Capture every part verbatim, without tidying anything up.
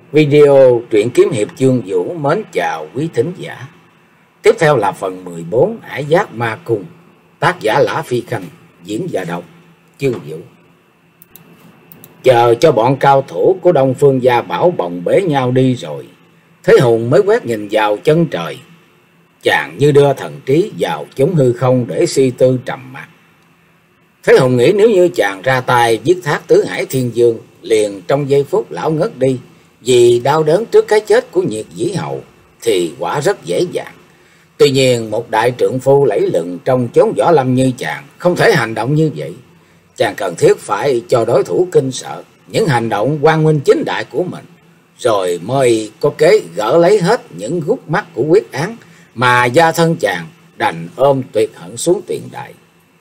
Video truyện kiếm hiệp chương vũ mến chào quý thính giả. Tiếp theo là phần mười bốn Hải Giác Ma Cung, tác giả Lã Phi Khanh, diễn giả đọc chương vũ. Chờ cho bọn cao thủ của Đông Phương Gia Bảo bồng bế nhau đi rồi, Thế Hùng mới quét nhìn vào chân trời. Chàng như đưa thần trí vào chốn hư không để suy tư trầm mặc. Thế Hùng nghĩ nếu như chàng ra tay giết thác Tứ Hải Thiên Dương, liền trong giây phút lão ngất đi vì đau đớn trước cái chết của Nhiệt Dĩ Hầu thì quả rất dễ dàng. Tuy nhiên một đại trượng phu lẫy lừng trong chốn võ lâm như chàng không thể hành động như vậy. Chàng cần thiết phải cho đối thủ kinh sợ những hành động quang minh chính đại của mình, rồi mới có kế gỡ lấy hết những gút mắt của quyết án mà gia thân chàng đành ôm tuyệt hận xuống tiền đại.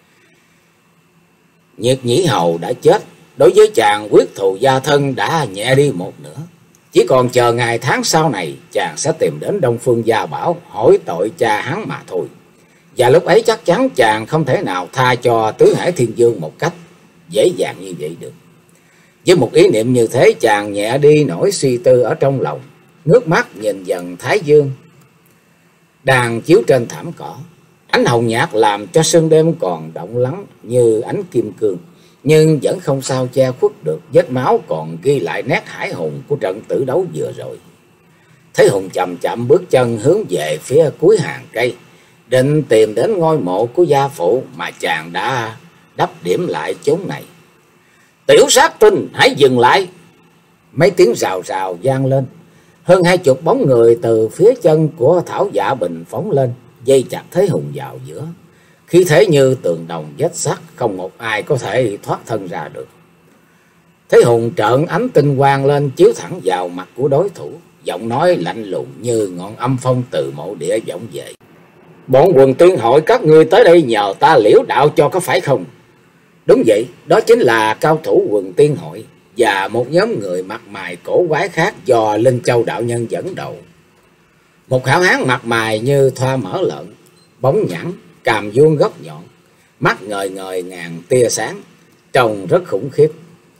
Nhiệt Nhĩ Hầu đã chết, đối với chàng quyết thù gia thân đã nhẹ đi một nửa. Chỉ còn chờ ngày tháng sau này, chàng sẽ tìm đến Đông Phương Gia Bảo hỏi tội cha hắn mà thôi. Và lúc ấy chắc chắn chàng không thể nào tha cho Tứ Hải Thiên Dương một cách dễ dàng như vậy được. Với một ý niệm như thế, chàng nhẹ đi nỗi suy tư ở trong lòng, ngước mắt nhìn dần Thái Dương đang chiếu trên thảm cỏ. Ánh hồng nhạt làm cho sương đêm còn động lắng như ánh kim cương, nhưng vẫn không sao che khuất được vết máu còn ghi lại nét hải hùng của trận tử đấu vừa rồi. Thế Hùng chậm chậm bước chân hướng về phía cuối hàng cây, định tìm đến ngôi mộ của gia phụ mà chàng đã đắp điểm lại chốn này. Tiểu sát tinh, hãy dừng lại! Mấy tiếng rào rào vang lên. Hơn hai chục bóng người từ phía chân của Thảo Dạ Bình phóng lên, dây chặt Thế Hùng vào giữa. Khí thế như tường đồng vách sắt, không một ai có thể thoát thân ra được. Thế Hùng trợn ánh tinh quang lên chiếu thẳng vào mặt của đối thủ, giọng nói lạnh lùng như ngọn âm phong từ mộ địa vọng về. Bọn Quần Tiên Hội các ngươi tới đây nhờ ta liễu đạo cho có phải không? Đúng vậy, đó chính là cao thủ Quần Tiên Hội và một nhóm người mặt mày cổ quái khác do Linh Châu đạo nhân dẫn đầu. Một hảo hán mặt mày như thoa mỡ lợn, bóng nhẵn, cằm vuông góc nhọn, mắt ngời ngời ngàn tia sáng, trông rất khủng khiếp.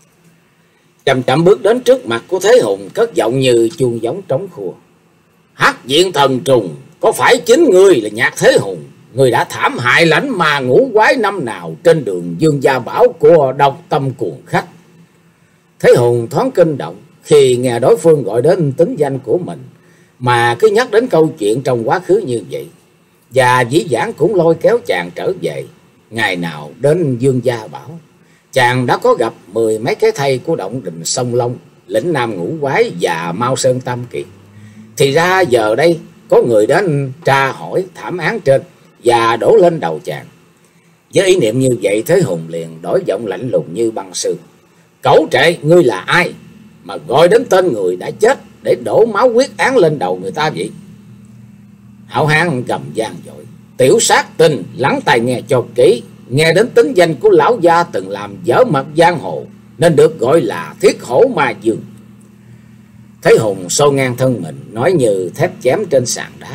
Chậm chậm bước đến trước mặt của Thế Hùng, cất giọng như chuông giống trống khua. Hắc Diện Thần Trùng, có phải chính ngươi là Nhạc Thế Hùng, người đã thảm hại lãnh ma ngũ quái năm nào trên đường Dương Gia Bảo của Độc Tâm Cuồng Khách? Thế Hùng thoáng kinh động khi nghe đối phương gọi đến tính danh của mình, mà cứ nhắc đến câu chuyện trong quá khứ như vậy. Và dĩ vãng cũng lôi kéo chàng trở về. Ngày nào đến Dương Gia Bảo, chàng đã có gặp mười mấy cái thây của Động Đình Sông Long, Lĩnh Nam Ngũ Quái và Mao Sơn Tam Kiệt. Thì ra giờ đây có người đến tra hỏi thảm án trên và đổ lên đầu chàng. Với ý niệm như vậy, Thế Hùng liền đổi giọng lạnh lùng như băng sương. Cẩu trệ, ngươi là ai mà gọi đến tên người đã chết để đổ máu quyết án lên đầu người ta vậy? Hảo hán gầm gian dội. Tiểu sát tinh, lắng tai nghe cho kỹ. Nghe đến tính danh của lão gia từng làm dở mặt giang hồ, nên được gọi là Thiết Hổ Ma Dương. Thế Hùng xô ngang thân mình, nói như thép chém trên sàn đá.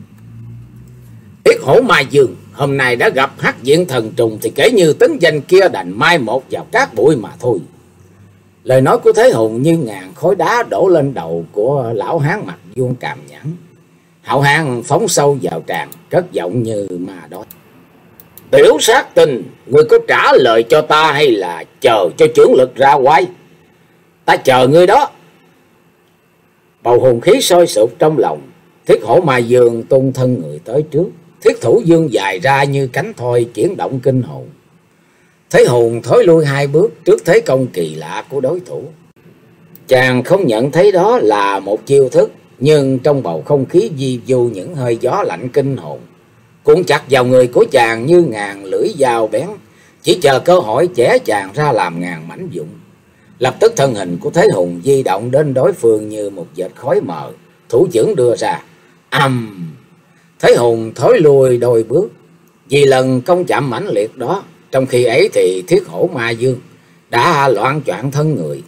Thiết Hổ Ma Dương, hôm nay đã gặp Hắc Diện Thần Trùng thì kể như tính danh kia đành mai một vào cát bụi mà thôi. Lời nói của Thế Hùng như ngàn khối đá đổ lên đầu của lão hán mặt vuông càm nhẵn. Hạo hán phóng sâu vào tràng, cất giọng như ma đói. Tiểu sát tinh, ngươi có trả lời cho ta hay là chờ cho chưởng lực ra quay? Ta chờ ngươi đó. Bầu hùng khí sôi sục trong lòng. Thiết Hổ Ma Dương tung thân người tới trước, thiết thủ dương dài ra như cánh thoi chuyển động kinh hồn. Thế Hùng thối lui hai bước trước thế công kỳ lạ của đối thủ. Chàng không nhận thấy đó là một chiêu thức, nhưng trong bầu không khí vi vu những hơi gió lạnh kinh hồn cuốn chặt vào người của chàng như ngàn lưỡi dao bén, chỉ chờ cơ hội chẻ chàng ra làm ngàn mảnh vụn. Lập tức thân hình của Thế Hùng di động đến đối phương như một vệt khói mờ, thủ chưởng đưa ra. Ầm! Um, Thế Hùng thối lùi đôi bước vì lần công chạm mãnh liệt đó. Trong khi ấy thì Thiết Hổ Ma Dương đã loạn choạng thân người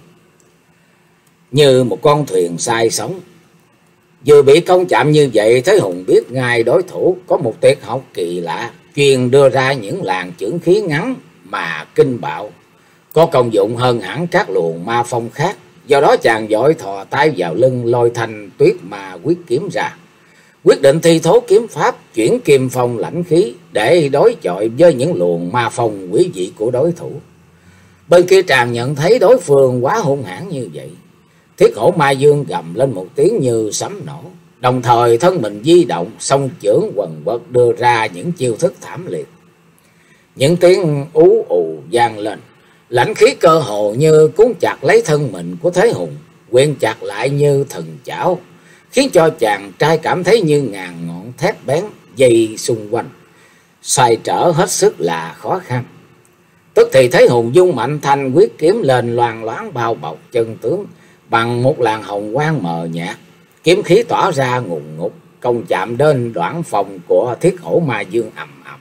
như một con thuyền sai sóng. Vừa bị công chạm như vậy, Thế Hùng biết ngay đối thủ có một tuyệt học kỳ lạ, chuyên đưa ra những làn chưởng khí ngắn mà kinh bạo, có công dụng hơn hẳn các luồng ma phong khác Do đó chàng vội thò tay vào lưng lôi thanh tuyết ma quyết kiếm ra, quyết định thi thố kiếm pháp chuyển kim phong lãnh khí để đối chọi với những luồng ma phong quý vị của đối thủ. Bên kia chàng nhận thấy đối phương quá hung hãn như vậy, Thiết Hổ Ma Dương gầm lên một tiếng như sấm nổ, đồng thời thân mình di động, song chưởng quần quật đưa ra những chiêu thức thảm liệt. Những tiếng ú ù vang lên, lãnh khí cơ hồ như cuốn chặt lấy thân mình của Thế Hùng, quyện chặt lại như thần chảo, khiến cho chàng trai cảm thấy như ngàn ngọn thép bén dây xung quanh, xoay trở hết sức là khó khăn. Tức thì Thế Hùng dung mạnh thanh quyết kiếm lên, loang loáng bao bọc chân tướng bằng một làn hồng quang mờ nhạt, kiếm khí tỏa ra ngùn ngụt, công chạm đến đoạn phòng của Thiết Hổ Ma Dương ầm ầm.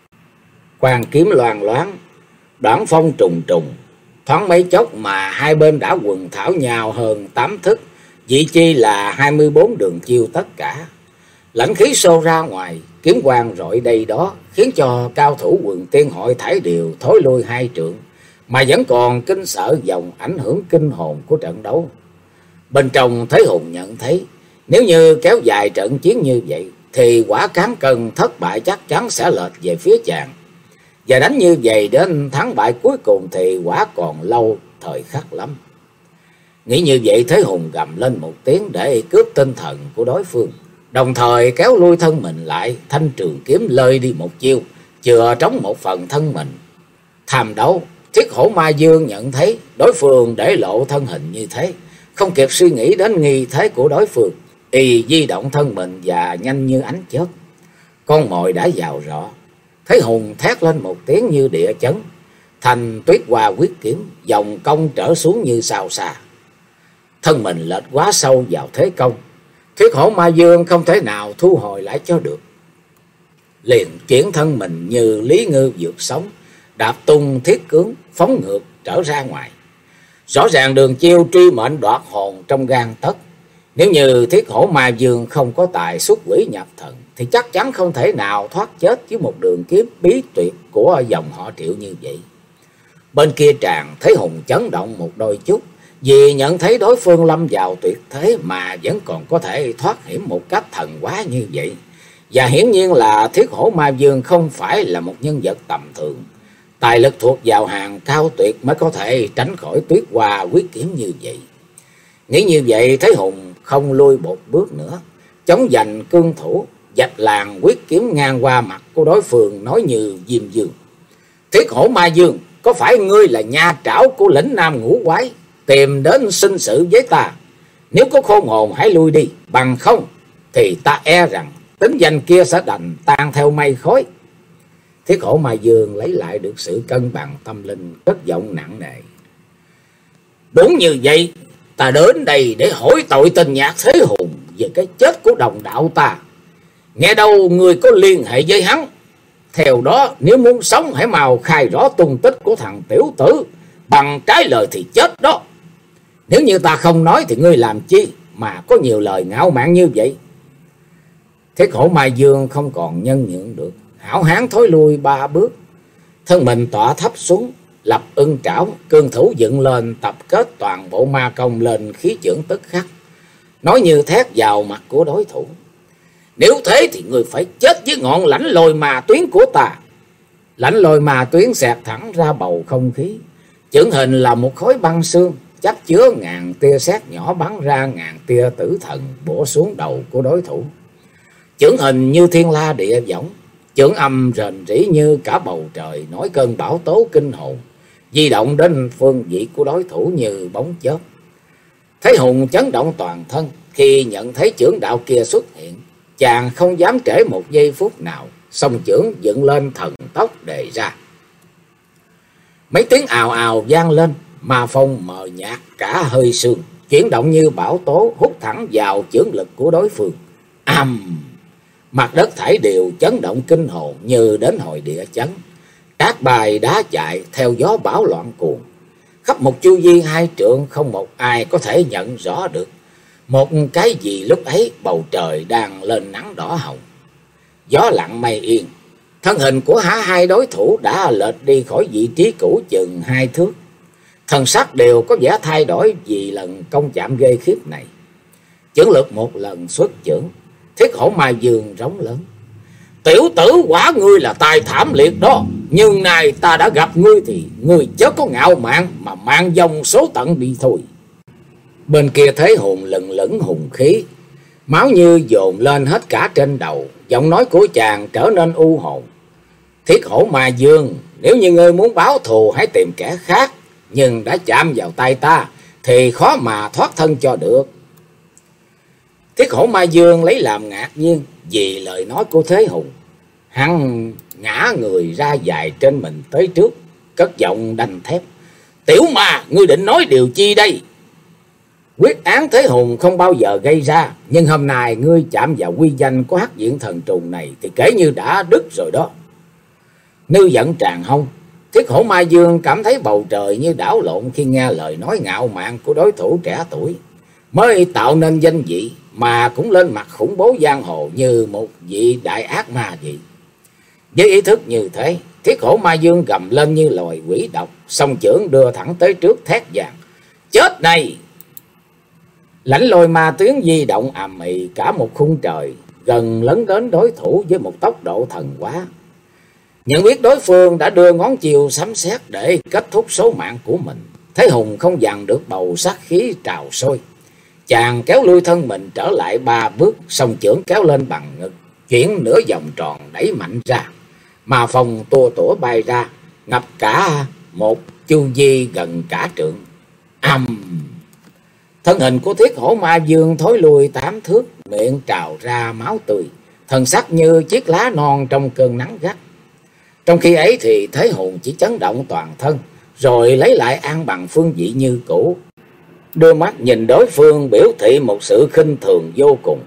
Quang kiếm loang loáng, đoạn phong trùng trùng, thoáng mấy chốc mà hai bên đã quần thảo nhau hơn tám thức, vị chi là hai mươi bốn đường chiêu tất cả. Lãnh khí xô ra ngoài, kiếm quang rọi đây đó, khiến cho cao thủ Quần Tiên Hội thải đều thối lui hai trượng, mà vẫn còn kinh sợ dòng ảnh hưởng kinh hồn của trận đấu. Bên trong Thế Hùng nhận thấy, nếu như kéo dài trận chiến như vậy thì quả cán cân thất bại chắc chắn sẽ lệch về phía chàng, và đánh như vậy đến thắng bại cuối cùng thì quả còn lâu thời khắc lắm. Nghĩ như vậy, Thế Hùng gầm lên một tiếng để cướp tinh thần của đối phương, đồng thời kéo lui thân mình lại, thanh trường kiếm lơi đi một chiêu, chừa trống một phần thân mình. Tham đấu, Thiết Hổ Ma Dương nhận thấy đối phương để lộ thân hình như thế, không kịp suy nghĩ đến nghi thế của đối phương, y di động thân mình và nhanh như ánh chớp. Con mồi đã vào rõ, Thế Hùng thét lên một tiếng như địa chấn, thành tuyết hoa quyết kiếm dòng công trở xuống như sao xa. Thân mình lệch quá sâu vào thế công, Thiết Hổ Ma Dương không thể nào thu hồi lại cho được, liền chuyển thân mình như lý ngư vượt sóng, đạp tung thiết cướng phóng ngược trở ra ngoài. Rõ ràng đường chiêu truy mệnh đoạt hồn trong gang tấc. Nếu như Thiết Hổ Ma Dương không có tài xuất quỷ nhập thần thì chắc chắn không thể nào thoát chết với một đường kiếm bí tuyệt của dòng họ Triệu như vậy. Bên kia tràng, Thế Hùng chấn động một đôi chút, vì nhận thấy đối phương lâm vào tuyệt thế mà vẫn còn có thể thoát hiểm một cách thần quá như vậy. Và hiển nhiên là Thiết Hổ Ma Dương không phải là một nhân vật tầm thường, tài lực thuộc vào hàng cao tuyệt mới có thể tránh khỏi tuyết hoa quyết kiếm như vậy. Nghĩ như vậy, Thế Hùng không lui một bước nữa, chống giành cương thủ, vạch làn quyết kiếm ngang qua mặt của đối phương, nói như diêm dương: Thiết Hổ Ma Dương, có phải ngươi là nha trảo của lĩnh Nam Ngũ Quái, tìm đến sinh sự với ta? Nếu có khôn hồn hãy lui đi, bằng không thì ta e rằng tính danh kia sẽ đành tan theo mây khói. Thiết Hổ Ma Dương lấy lại được sự cân bằng tâm linh, cất giọng nặng nề: Đúng như vậy, ta đến đây để hỏi tội tình Nhạc Thế Hùng về cái chết của đồng đạo ta. Nghe đâu người có liên hệ với hắn. Theo đó, nếu muốn sống hãy mau khai rõ tung tích của thằng tiểu tử, bằng trái lời thì chết đó. Nếu như ta không nói thì ngươi làm chi mà có nhiều lời ngạo mạn như vậy? Thiết Hổ Ma Dương không còn nhân nhượng được, hảo hán thối lui ba bước, thân mình tọa thấp xuống, lập ưng trảo, cương thủ dựng lên, tập kết toàn bộ ma công lên khí chưởng tức khắc, nói như thét vào mặt của đối thủ: Nếu thế thì người phải chết với ngọn lãnh lôi ma tuyến của ta. Lãnh lôi ma tuyến xẹt thẳng ra bầu không khí, chưởng hình là một khối băng xương, chắc chứa ngàn tia sét nhỏ bắn ra ngàn tia tử thần bổ xuống đầu của đối thủ. Chưởng hình như thiên la địa võng, chưởng âm rền rĩ như cả bầu trời nổi cơn bão tố kinh hồn, di động đến phương vị của đối thủ như bóng chớp. Thế Hùng chấn động toàn thân khi nhận thấy chưởng đạo kia xuất hiện, chàng không dám trễ một giây phút nào, song chưởng dựng lên thần tốc đề ra. Mấy tiếng ào ào vang lên, ma phong mờ nhạt cả hơi sương, chuyển động như bão tố hút thẳng vào chưởng lực của đối phương. Ầm! Mặt đất thảy đều chấn động kinh hồn như đến hồi địa chấn, cát bài đá chạy theo gió bão loạn cuồng. Khắp một chu vi hai trượng không một ai có thể nhận rõ được một cái gì lúc ấy. Bầu trời đang lên nắng đỏ hồng, gió lặng mây yên, thân hình của hả hai đối thủ đã lệch đi khỏi vị trí cũ chừng hai thước. Thần sắc đều có vẻ thay đổi vì lần công chạm ghê khiếp này. Chưởng lực một lần xuất chưởng, Thiết Hổ Mai Dương rống lớn: "Tiểu tử, quả ngươi là tài thảm liệt đó, nhưng nay ta đã gặp ngươi thì ngươi chớ có ngạo mạn mà mang dòng số tận đi thôi." Bên kia Thế Hùng lừng lững hùng khí, máu như dồn lên hết cả trên đầu, giọng nói của chàng trở nên u hồn: "Thiết Hổ Mai Dương, nếu như ngươi muốn báo thù hãy tìm kẻ khác, nhưng đã chạm vào tay ta thì khó mà thoát thân cho được." Thiết Hổ Mai Dương lấy làm ngạc nhiên vì lời nói của Thế Hùng. Hắn ngã người ra dài trên mình tới trước, cất giọng đanh thép: "Tiểu ma, ngươi định nói điều chi đây?" Quyết án Thế Hùng không bao giờ gây ra, nhưng hôm nay ngươi chạm vào quy danh của Hắc Diện Thần Trùng này thì kể như đã đứt rồi đó. Nư giận tràn hông, Thiết Hổ Mai Dương cảm thấy bầu trời như đảo lộn khi nghe lời nói ngạo mạn của đối thủ trẻ tuổi, mới tạo nên danh vị mà cũng lên mặt khủng bố giang hồ như một vị đại ác ma vậy. Với ý thức như thế, Thiết Hổ Mai Dương gầm lên như loài quỷ độc, song chưởng đưa thẳng tới trước thét vàng: "Chết này!" Lãnh lôi ma tuyến di động ầm ĩ cả một khung trời, gần lấn đến đối thủ với một tốc độ thần quá. Nhận biết đối phương đã đưa ngón chiều sấm sét để kết thúc số mạng của mình, Thế Hùng không dằn được bầu sát khí trào sôi. Chàng kéo lui thân mình trở lại ba bước, song chưởng kéo lên bằng ngực, chuyển nửa vòng tròn đẩy mạnh ra, mà phòng tua tủa bay ra, ngập cả một chu vi gần cả trượng. Ầm! Thân hình của Thiết Hổ Ma Dương thối lùi tám thước, miệng trào ra máu tươi, thần sắc như chiếc lá non trong cơn nắng gắt. Trong khi ấy thì Thế Hùng chỉ chấn động toàn thân, rồi lấy lại an bằng phương vị như cũ, đưa mắt nhìn đối phương biểu thị một sự khinh thường vô cùng.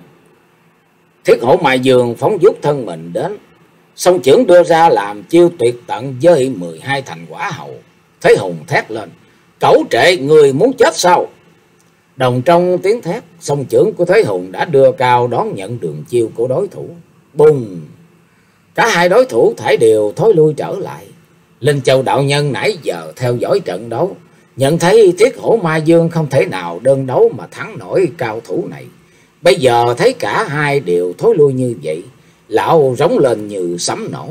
Thiết Hổ Ma Dương phóng vút thân mình đến, song chưởng đưa ra làm chiêu tuyệt tận với mười hai thành quả hậu. Thế Hùng thét lên: "Cẩu trệ, người muốn chết sao?" Đồng trong tiếng thét, song chưởng của Thế Hùng đã đưa cao đón nhận đường chiêu của đối thủ. Bùng! Cả hai đối thủ thảy đều thối lui trở lại. Linh Châu đạo nhân nãy giờ theo dõi trận đấu, nhận thấy Thiết Hổ Ma Dương không thể nào đơn đấu mà thắng nổi cao thủ này. Bây giờ thấy cả hai đều thối lui như vậy, lão rống lên như sấm nổ: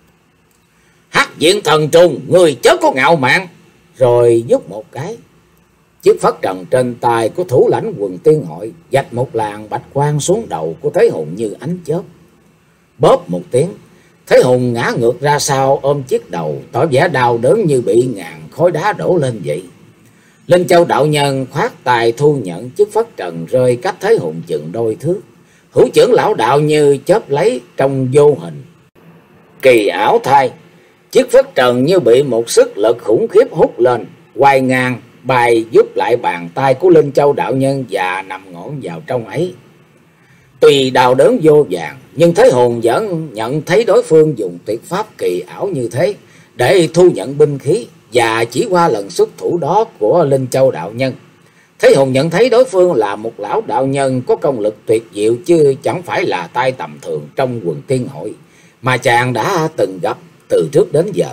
"Hắc Diện Thần Trùng, người chớ có ngạo mạn!" Rồi giúp một cái, chiếc phất trần trên tay của thủ lãnh Quần Tiên Hội vạch một làn bạch quang xuống đầu của Thế Hùng như ánh chớp. Bóp một tiếng, Thế Hùng ngã ngược ra sau ôm chiếc đầu, tỏ vẻ đau đớn như bị ngàn khối đá đổ lên vậy. Linh Châu đạo nhân khoát tay thu nhận chiếc phất trần rơi cách Thế Hùng chừng đôi thước. Hữu chưởng lão đạo như chớp lấy trong vô hình, kỳ ảo thay. Chiếc phất trần như bị một sức lực khủng khiếp hút lên, quay ngang bay giúp lại bàn tay của Linh Châu đạo nhân và nằm ngổn vào trong ấy. Tuy đau đớn vô vàn, nhưng Thế Hùng vẫn nhận thấy đối phương dùng tuyệt pháp kỳ ảo như thế để thu nhận binh khí, và chỉ qua lần xuất thủ đó của Linh Châu đạo nhân, Thế Hùng nhận thấy đối phương là một lão đạo nhân có công lực tuyệt diệu, chứ chẳng phải là tay tầm thường trong Quần Tiên Hội mà chàng đã từng gặp từ trước đến giờ.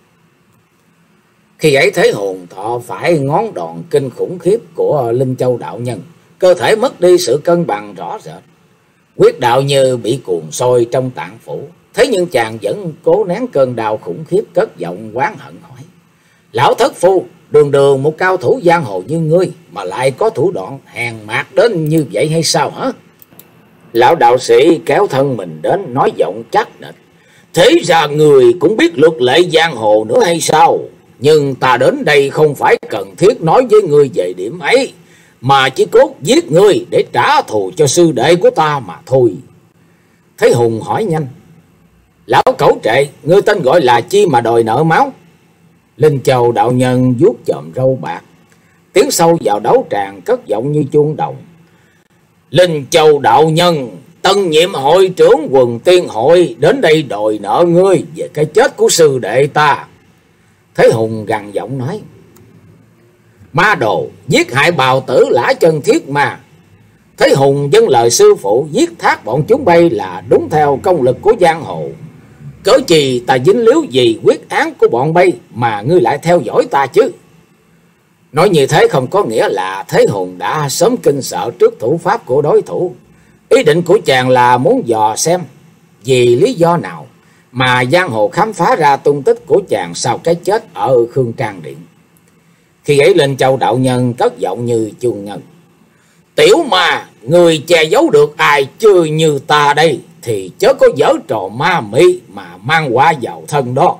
Khi ấy Thế Hùng thọ phải ngón đòn kinh khủng khiếp của Linh Châu đạo nhân, cơ thể mất đi sự cân bằng rõ rệt, huyết đạo như bị cuồn sôi trong tạng phủ. Thế nhưng chàng vẫn cố nén cơn đau khủng khiếp, cất giọng oán hận hỏi: "Lão thất phu, đường đường một cao thủ giang hồ như ngươi mà lại có thủ đoạn hèn mạt đến như vậy hay sao hả?" Lão đạo sĩ kéo thân mình đến, nói giọng chắc nịch: "Thế ra người cũng biết luật lệ giang hồ nữa hay sao? Nhưng ta đến đây không phải cần thiết nói với ngươi về điểm ấy, mà chỉ cốt giết ngươi để trả thù cho sư đệ của ta mà thôi." Thế Hùng hỏi nhanh: "Lão cẩu trệ, ngươi tên gọi là chi mà đòi nợ máu?" Linh Châu đạo nhân vuốt chòm râu bạc, tiến sâu vào đấu tràng, cất giọng như chuông đồng: "Linh Châu đạo nhân, tân nhiệm hội trưởng Quần Tiên Hội đến đây đòi nợ ngươi về cái chết của sư đệ ta." Thế Hùng gằn giọng nói: "Ma đồ, giết hại bào tử Lã Chân Thiết Ma." Thế Hùng dâng lời sư phụ giết thác bọn chúng bay là đúng theo công lực của giang hồ, cớ gì ta dính líu gì quyết án của bọn bay mà ngươi lại theo dõi ta chứ? Nói như thế không có nghĩa là Thế Hùng đã sớm kinh sợ trước thủ pháp của đối thủ. Ý định của chàng là muốn dò xem vì lý do nào mà giang hồ khám phá ra tung tích của chàng sau cái chết ở Khương Trang Điện. Khi ấy Linh Châu đạo nhân cất giọng như chuông ngân: "Tiểu ma, người che giấu được ai chưa như ta đây, thì chớ có giở trò ma mị mà mang quả vào thân đó.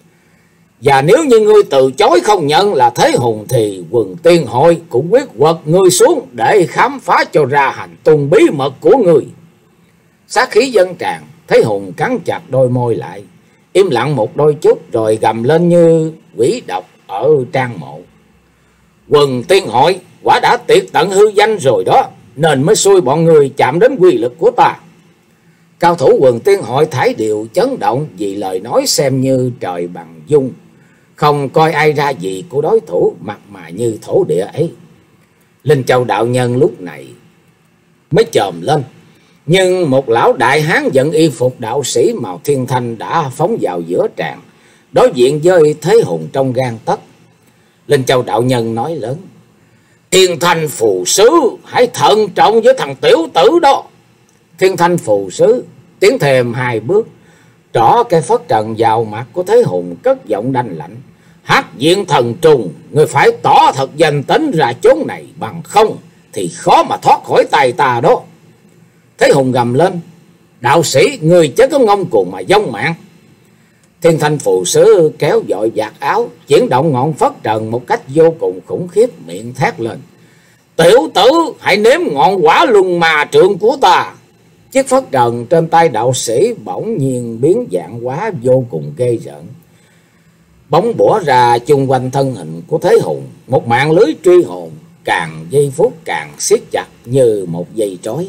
Và nếu như ngươi từ chối không nhận là Thế Hùng, thì quần tiên hội cũng quyết quật ngươi xuống để khám phá cho ra hành tung bí mật của ngươi." Sát khí dâng tràn, Thế Hùng cắn chặt đôi môi lại, im lặng một đôi chút rồi gầm lên như quỷ độc ở trang mộ: "Quần tiên hội quả đã tiệt tận hư danh rồi đó, nên mới xui bọn người chạm đến quy lực của ta." Cao thủ quần tiên hội thải điệu chấn động vì lời nói xem như trời bằng dung, không coi ai ra gì của đối thủ, mặt mà như thổ địa ấy. Linh Châu đạo nhân lúc này mới chồm lên, nhưng một lão đại hán dẫn y phục đạo sĩ màu thiên thanh đã phóng vào giữa tràng, đối diện với Thế Hùng trong gang tấc. Linh Châu đạo nhân nói lớn: "Thiên Thanh phù sứ, hãy thận trọng với thằng tiểu tử đó." Thiên Thanh phù sứ tiến thêm hai bước, trỏ cây phất trần vào mặt của Thế Hùng, cất giọng đanh lạnh: "Hắc diện thần trùng, người phải tỏ thật danh tính ra chốn này, bằng không thì khó mà thoát khỏi tay ta đó." Thế Hùng gầm lên: "Đạo sĩ, người chớ có ngông cuồng mà vong mạng." Thiên Thanh phù sứ kéo dội vạt áo, chuyển động ngọn phất trần một cách vô cùng khủng khiếp, miệng thét lên: "Tiểu tử, hãy nếm ngọn quả luân mà trượng của ta." Chiếc phất trần trên tay đạo sĩ bỗng nhiên biến dạng hóa vô cùng ghê rợn, bóng bủa ra chung quanh thân hình của Thế Hùng, một mạng lưới truy hồn càng giây phút càng siết chặt như một dây trói.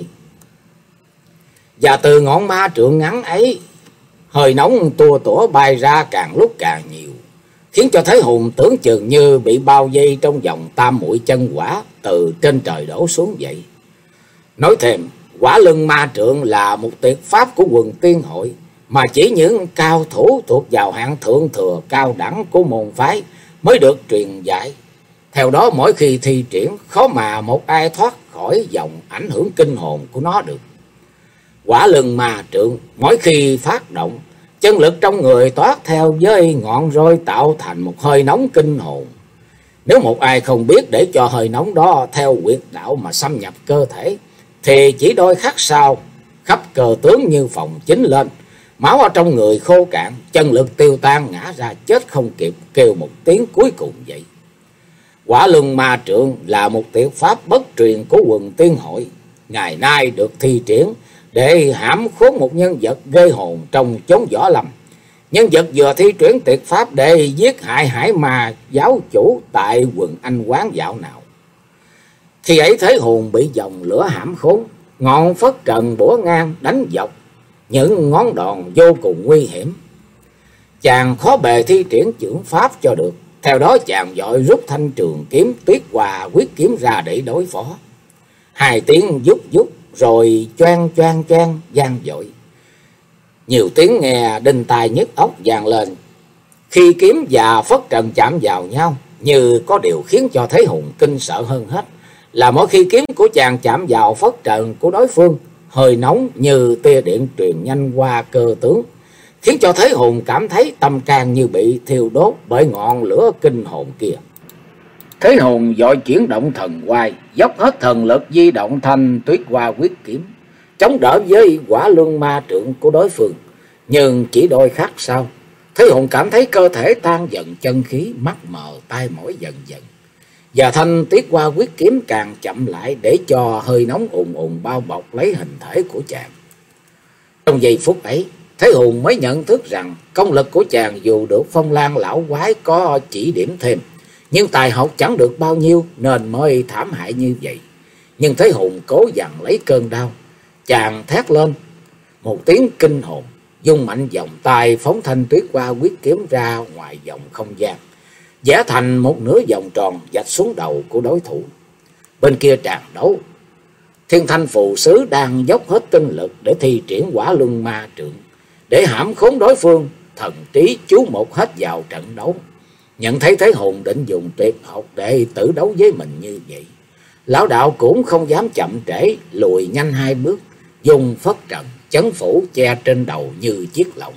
Và từ ngọn ma trượng ngắn ấy, hơi nóng tua tủa bay ra càng lúc càng nhiều, khiến cho Thế Hùng tưởng chừng như bị bao vây trong vòng tam muội chân quả từ trên trời đổ xuống vậy. Nói thêm, quả lưng ma trượng là một tuyệt pháp của quần tiên hội, mà chỉ những cao thủ thuộc vào hạng thượng thừa cao đẳng của môn phái mới được truyền dạy. Theo đó, mỗi khi thi triển, khó mà một ai thoát khỏi vòng ảnh hưởng kinh hồn của nó được. Quả lưng ma trượng mỗi khi phát động, chân lực trong người toát theo với ngọn roi tạo thành một hơi nóng kinh hồn. Nếu một ai không biết để cho hơi nóng đó theo huyệt đạo mà xâm nhập cơ thể, thì chỉ đôi khắc sau, khắp cơ tướng như phòng chính lên, máu ở trong người khô cạn, chân lực tiêu tan, ngã ra chết không kịp kêu một tiếng cuối cùng vậy. Quả luân ma trượng là một tuyệt pháp bất truyền của quần tiên hội, ngày nay được thi triển để hãm khốn một nhân vật ghê hồn trong chốn võ lâm. Nhân vật vừa thi triển tuyệt pháp để giết hại hải ma giáo chủ tại quần anh quán dạo nào. Khi ấy Thế Hùng bị dòng lửa hãm khốn, ngọn phất trần bủa ngang đánh dọc những ngón đòn vô cùng nguy hiểm. Chàng khó bề thi triển chưởng pháp cho được. Theo đó chàng vội rút thanh trường kiếm Tuyết Hòa quyết kiếm ra để đối phó. Hai tiếng vút vút rồi choang choang choang vang dội. Nhiều tiếng nghe đinh tai nhức óc vang lên. Khi kiếm và phất trần chạm vào nhau, như có điều khiến cho Thế Hùng kinh sợ hơn hết là mỗi khi kiếm của chàng chạm vào phất trần của đối phương, hơi nóng như tia điện truyền nhanh qua cơ tướng, khiến cho Thế Hùng cảm thấy tâm can như bị thiêu đốt bởi ngọn lửa kinh hồn kia. Thế Hùng vội chuyển động thần quay, dốc hết thần lực di động thanh Tuyết Hoa quyết kiếm, chống đỡ với quả luân ma trượng của đối phương. Nhưng chỉ đôi khắc sau, Thế Hùng cảm thấy cơ thể tan dần chân khí, mắt mờ tai mỏi dần dần, và thanh Tuyết Hoa quyết kiếm càng chậm lại để cho hơi nóng ùn ùn bao bọc lấy hình thể của chàng. Trong giây phút ấy, Thế Hùng mới nhận thức rằng công lực của chàng dù được Phong Lan lão quái có chỉ điểm thêm, nhưng tài học chẳng được bao nhiêu nên mới thảm hại như vậy. Nhưng Thế Hùng cố dằn lấy cơn đau, chàng thét lên một tiếng kinh hồn, dung mạnh vòng tay phóng thanh Tuyết Hoa quyết kiếm ra ngoài vòng không gian, vẽ thành một nửa vòng tròn vạch xuống đầu của đối thủ. Bên kia tràn đấu, Thiên Thanh phù sứ đang dốc hết tinh lực để thi triển quả luân ma trượng để hãm khốn đối phương, thần trí chú một hết vào trận đấu. Nhận thấy Thế Hùng định dùng tuyệt học để tử đấu với mình như vậy, lão đạo cũng không dám chậm trễ, lùi nhanh hai bước, dùng phất trần chấn phủ che trên đầu như chiếc lọng.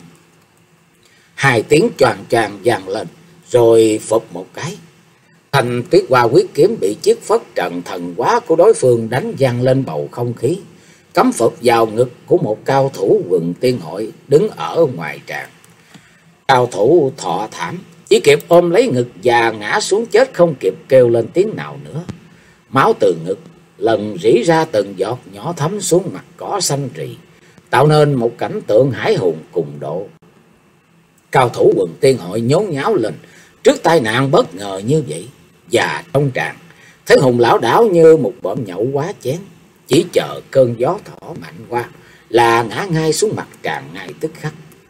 Hai tiếng choàng choàng vang lên, rồi phụp một cái, thanh Tuyết Hoa quyết kiếm bị chiếc phất trần thần hóa của đối phương đánh vang lên bầu không khí, cắm phập vào ngực của một cao thủ quần tiên hội đứng ở ngoài tràng. Cao thủ thọ thảm, chỉ kịp ôm lấy ngực và ngã xuống chết, không kịp kêu lên tiếng nào nữa. Máu từ ngực lần rỉ ra từng giọt nhỏ thấm xuống mặt cỏ xanh rì, tạo nên một cảnh tượng hãi hùng cùng độ. Cao thủ quần tiên hội nhốn nháo lên trước tai nạn bất ngờ như vậy, và trong tràng Thế Hùng lão đảo như một bọm nhậu quá chén, chỉ chờ cơn gió thỏ mạnh qua là ngã ngay xuống mặt tràng ngay tức khắc.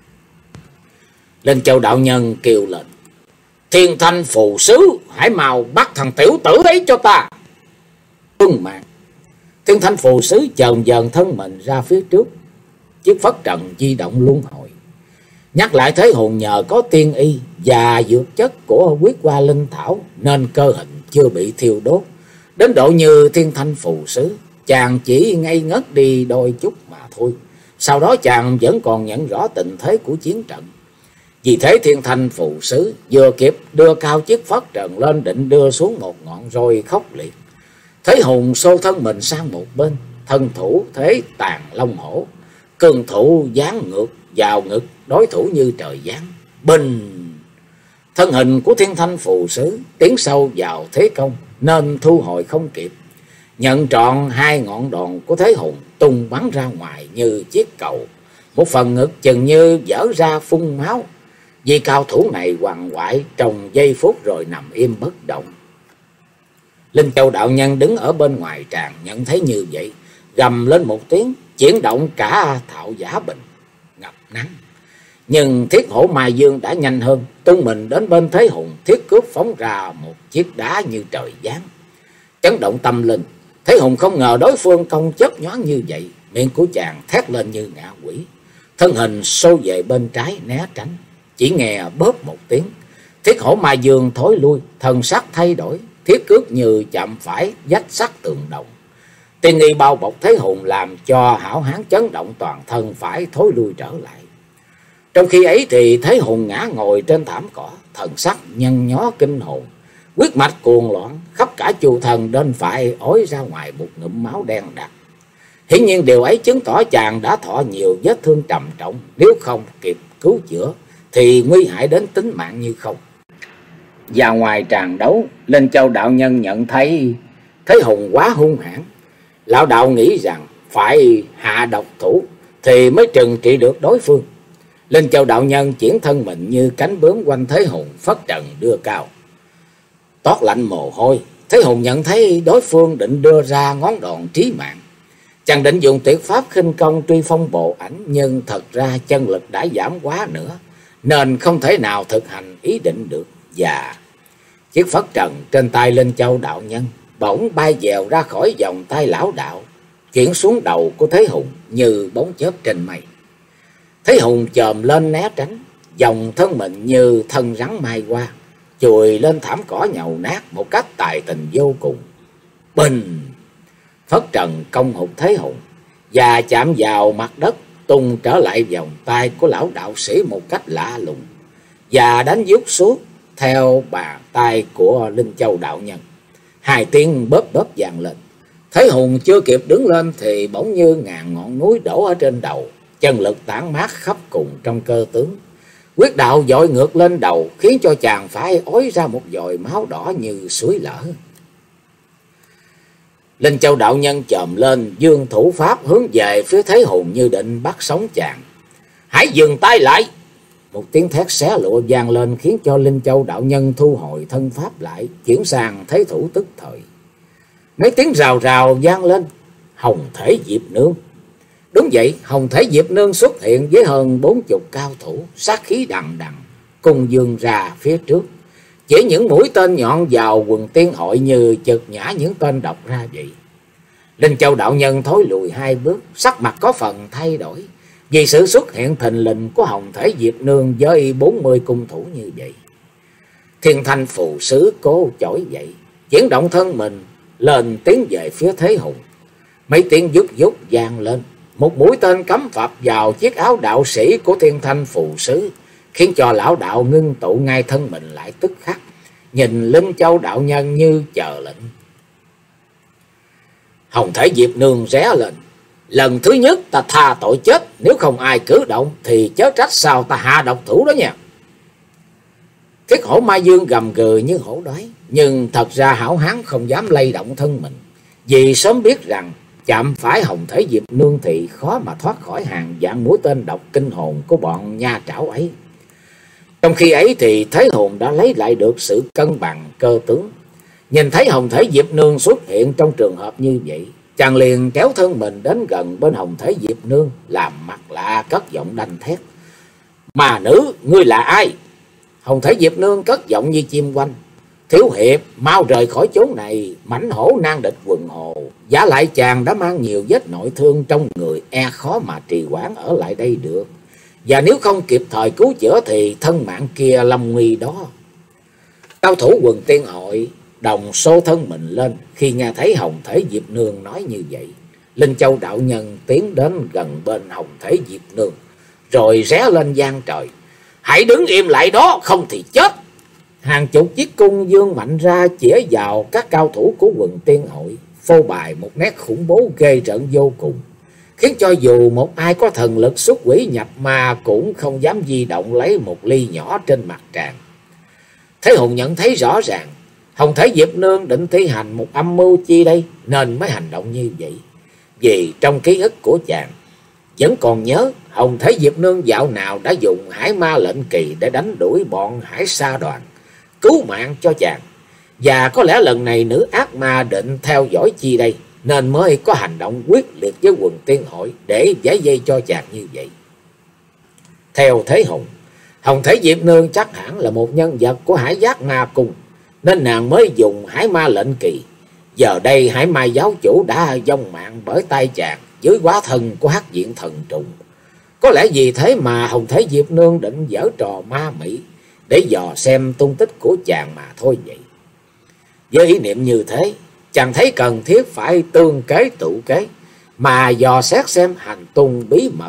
Lên Châu đạo nhân kêu lên: Thiên Thanh phù sứ, hãy mau bắt thằng tiểu tử ấy cho ta. Tuân mạng. Thiên Thanh phù sứ chờn dần thân mình ra phía trước, chiếc phất trần di động luân hồi. Nhắc lại Thế Hùng nhờ có tiên y và dược chất của Huyết Hoa Linh Thảo nên cơ hình chưa bị thiêu đốt, đến độ như Thiên Thanh phù sứ chàng chỉ ngây ngất đi đôi chút mà thôi. Sau đó chàng vẫn còn nhận rõ tình thế của chiến trận. Vì thế Thiên Thanh phù sứ vừa kịp đưa cao chiếc phất trần lên định đưa xuống một ngọn rồi khóc liệt. Thế Hùng xô thân mình sang một bên, thân thủ thế tàn long hổ, cường thủ giáng ngược vào ngực đối thủ như trời giáng. Bình! Thân hình của Thiên Thanh phù sứ tiến sâu vào thế công nên thu hồi không kịp, nhận trọn hai ngọn đòn của Thế Hùng tung bắn ra ngoài như chiếc cầu. Một phần ngực chừng như vỡ ra phun máu, vì cao thủ này hoàng hoại trong giây phút rồi nằm im bất động. Linh Châu đạo nhân đứng ở bên ngoài tràng nhận thấy như vậy, gầm lên một tiếng, chuyển động cả thạo giả bình ngập nắng. Nhưng Thiết Hổ Mai Dương đã nhanh hơn, tung mình đến bên Thế Hùng, thiết cướp phóng ra một chiếc đá như trời giáng. Chấn động tâm linh, Thế Hùng không ngờ đối phương công chớp nhoáng như vậy, miệng của chàng thét lên như ngạ quỷ, thân hình xô về bên trái né tránh. Chỉ nghe bóp một tiếng, Thiết Hổ Mai Dương thối lui, thần sắc thay đổi, thiết cước như chạm phải vách sắt tường đồng. Tiên nghi bao bọc Thế Hùng làm cho hảo hán chấn động toàn thân phải thối lui trở lại. Trong khi ấy thì Thế Hùng ngã ngồi trên thảm cỏ, thần sắc nhăn nhó kinh hồn, huyết mạch cuồng loạn, khắp cả chu thân đến phải ói ra ngoài một ngụm máu đen đặc. Hiển nhiên điều ấy chứng tỏ chàng đã thọ nhiều vết thương trầm trọng, nếu không kịp cứu chữa thì nguy hại đến tính mạng như không. Và ngoài tràng đấu, Linh Châu đạo nhân nhận thấy Thế Hùng quá hung hãn. Lão đạo nghĩ rằng phải hạ độc thủ thì mới trừng trị được đối phương. Linh Châu đạo nhân chuyển thân mình như cánh bướm quanh Thế Hùng, phất trần đưa cao. Toát lạnh mồ hôi, Thế Hùng nhận thấy đối phương định đưa ra ngón đòn trí mạng. Chàng định dùng tuyệt pháp khinh công truy phong bộ ảnh, nhưng thật ra chân lực đã giảm quá nữa, nên không thể nào thực hành ý định được. Và chiếc phất trần trên tay Linh Châu đạo nhân bỗng bay dèo ra khỏi vòng tay lão đạo, chuyển xuống đầu của Thế Hùng như bóng chớp trên mây. Thế Hùng chồm lên né tránh, dòng thân mình như thân rắn mai qua, chùi lên thảm cỏ nhầu nát một cách tài tình vô cùng. Bình! Phất trần công hụt Thế Hùng và chạm vào mặt đất, tung trở lại vòng tay của lão đạo sĩ một cách lạ lùng, và đánh dút xuống theo bàn tay của Linh Châu đạo nhân. Hai tiếng bóp bóp vang lên. Thế Hùng chưa kịp đứng lên thì bỗng như ngàn ngọn núi đổ ở trên đầu, chân lực tản mát khắp cùng trong cơ tướng. Quyết đạo dội ngược lên đầu, khiến cho chàng phải ói ra một dòi máu đỏ như suối lở. Linh Châu đạo nhân chồm lên, dương thủ pháp hướng về phía Thế Hùng như định bắt sống chàng. Hãy dừng tay lại! Một tiếng thét xé lụa vang lên, khiến cho Linh Châu đạo nhân thu hồi thân pháp lại, chuyển sang thế thủ tức thời. Mấy tiếng rào rào vang lên. Hồng Thể Diệp Nương! Đúng vậy, Hồng Thể Diệp Nương xuất hiện với hơn bốn chục cao thủ, sát khí đằng đằng, cùng dương ra phía trước. Chỉ những mũi tên nhọn vào quần tiên hội như chực nhả những tên độc ra vậy. Linh Châu đạo nhân thối lùi hai bước, sắc mặt có phần thay đổi, vì sự xuất hiện thình lình của Hồng Thể Diệp Nương với bốn mươi cung thủ như vậy. Thiên Thanh phù sứ cố chổi dậy, chuyển động thân mình lên tiến về phía Thế Hùng. Mấy tiếng vút vút vang lên, một mũi tên cắm phập vào chiếc áo đạo sĩ của Thiên Thanh phù sứ, khiến cho lão đạo ngưng tụ ngay thân mình lại tức khắc, nhìn Linh Châu đạo nhân như chờ lệnh. Hồng Thể Diệp Nương ré lên: lần thứ nhất ta tha tội chết, nếu không ai cử động thì chớ trách sao ta hạ độc thủ đó nha. Thiết Hổ Ma Dương gầm gừ như hổ đói, nhưng thật ra hảo hán không dám lay động thân mình, vì sớm biết rằng chạm phải Hồng Thể Diệp Nương thì khó mà thoát khỏi hàng vạn mũi tên độc kinh hồn của bọn nha trảo ấy. Trong khi ấy thì Thế Hùng đã lấy lại được sự cân bằng cơ tướng. Nhìn thấy Hồng Thể Diệp Nương xuất hiện trong trường hợp như vậy, chàng liền kéo thân mình đến gần bên Hồng Thể Diệp Nương, làm mặt lạ cất giọng đanh thét: mà nữ, ngươi là ai? Hồng Thể Diệp Nương cất giọng như chim quanh: thiếu hiệp, mau rời khỏi chốn này, mãnh hổ nan địch quần hồ. Giả lại chàng đã mang nhiều vết nội thương trong người, e khó mà trì hoãn ở lại đây được. Và nếu không kịp thời cứu chữa thì thân mạng kia lâm nguy đó. Cao thủ Quần Tiên Hội đồng xô thân mình lên khi nghe thấy Hồng Thể Diệp Nương nói như vậy. Linh Châu đạo nhân tiến đến gần bên Hồng Thể Diệp Nương, rồi ré lên gian trời: hãy đứng im lại đó, không thì chết. Hàng chục chiếc cung dương mạnh ra chĩa vào các cao thủ của Quần Tiên Hội, phô bày một nét khủng bố ghê rợn vô cùng, khiến cho dù một ai có thần lực xuất quỷ nhập ma cũng không dám di động lấy một ly nhỏ trên mặt tràng. Thế Hùng nhận thấy rõ ràng Hồng Thể Diệp Nương định thi hành một âm mưu chi đây, nên mới hành động như vậy. Vì trong ký ức của chàng vẫn còn nhớ Hồng Thể Diệp Nương dạo nào đã dùng Hải Ma Lệnh Kỳ để đánh đuổi bọn Hải Sa Đoàn, cứu mạng cho chàng. Và có lẽ lần này nữ ác ma định theo dõi chi đây, nên mới có hành động quyết liệt với Quần Tiên Hội để giải dây cho chàng như vậy. Theo Thế Hùng, Hồng Thể Diệp Nương chắc hẳn là một nhân vật của Hải Giác Ma Cung, nên nàng mới dùng Hải Ma Lệnh Kỳ. Giờ đây Hải Ma giáo chủ đã vong mạng bởi tay chàng dưới quá thân của Hắc Diện Thần Trùng. Có lẽ vì thế mà Hồng Thể Diệp Nương định giở trò ma mị để dò xem tung tích của chàng mà thôi vậy. Với ý niệm như thế, chàng thấy cần thiết phải tương kế tụ kế mà dò xét xem hành tung bí mật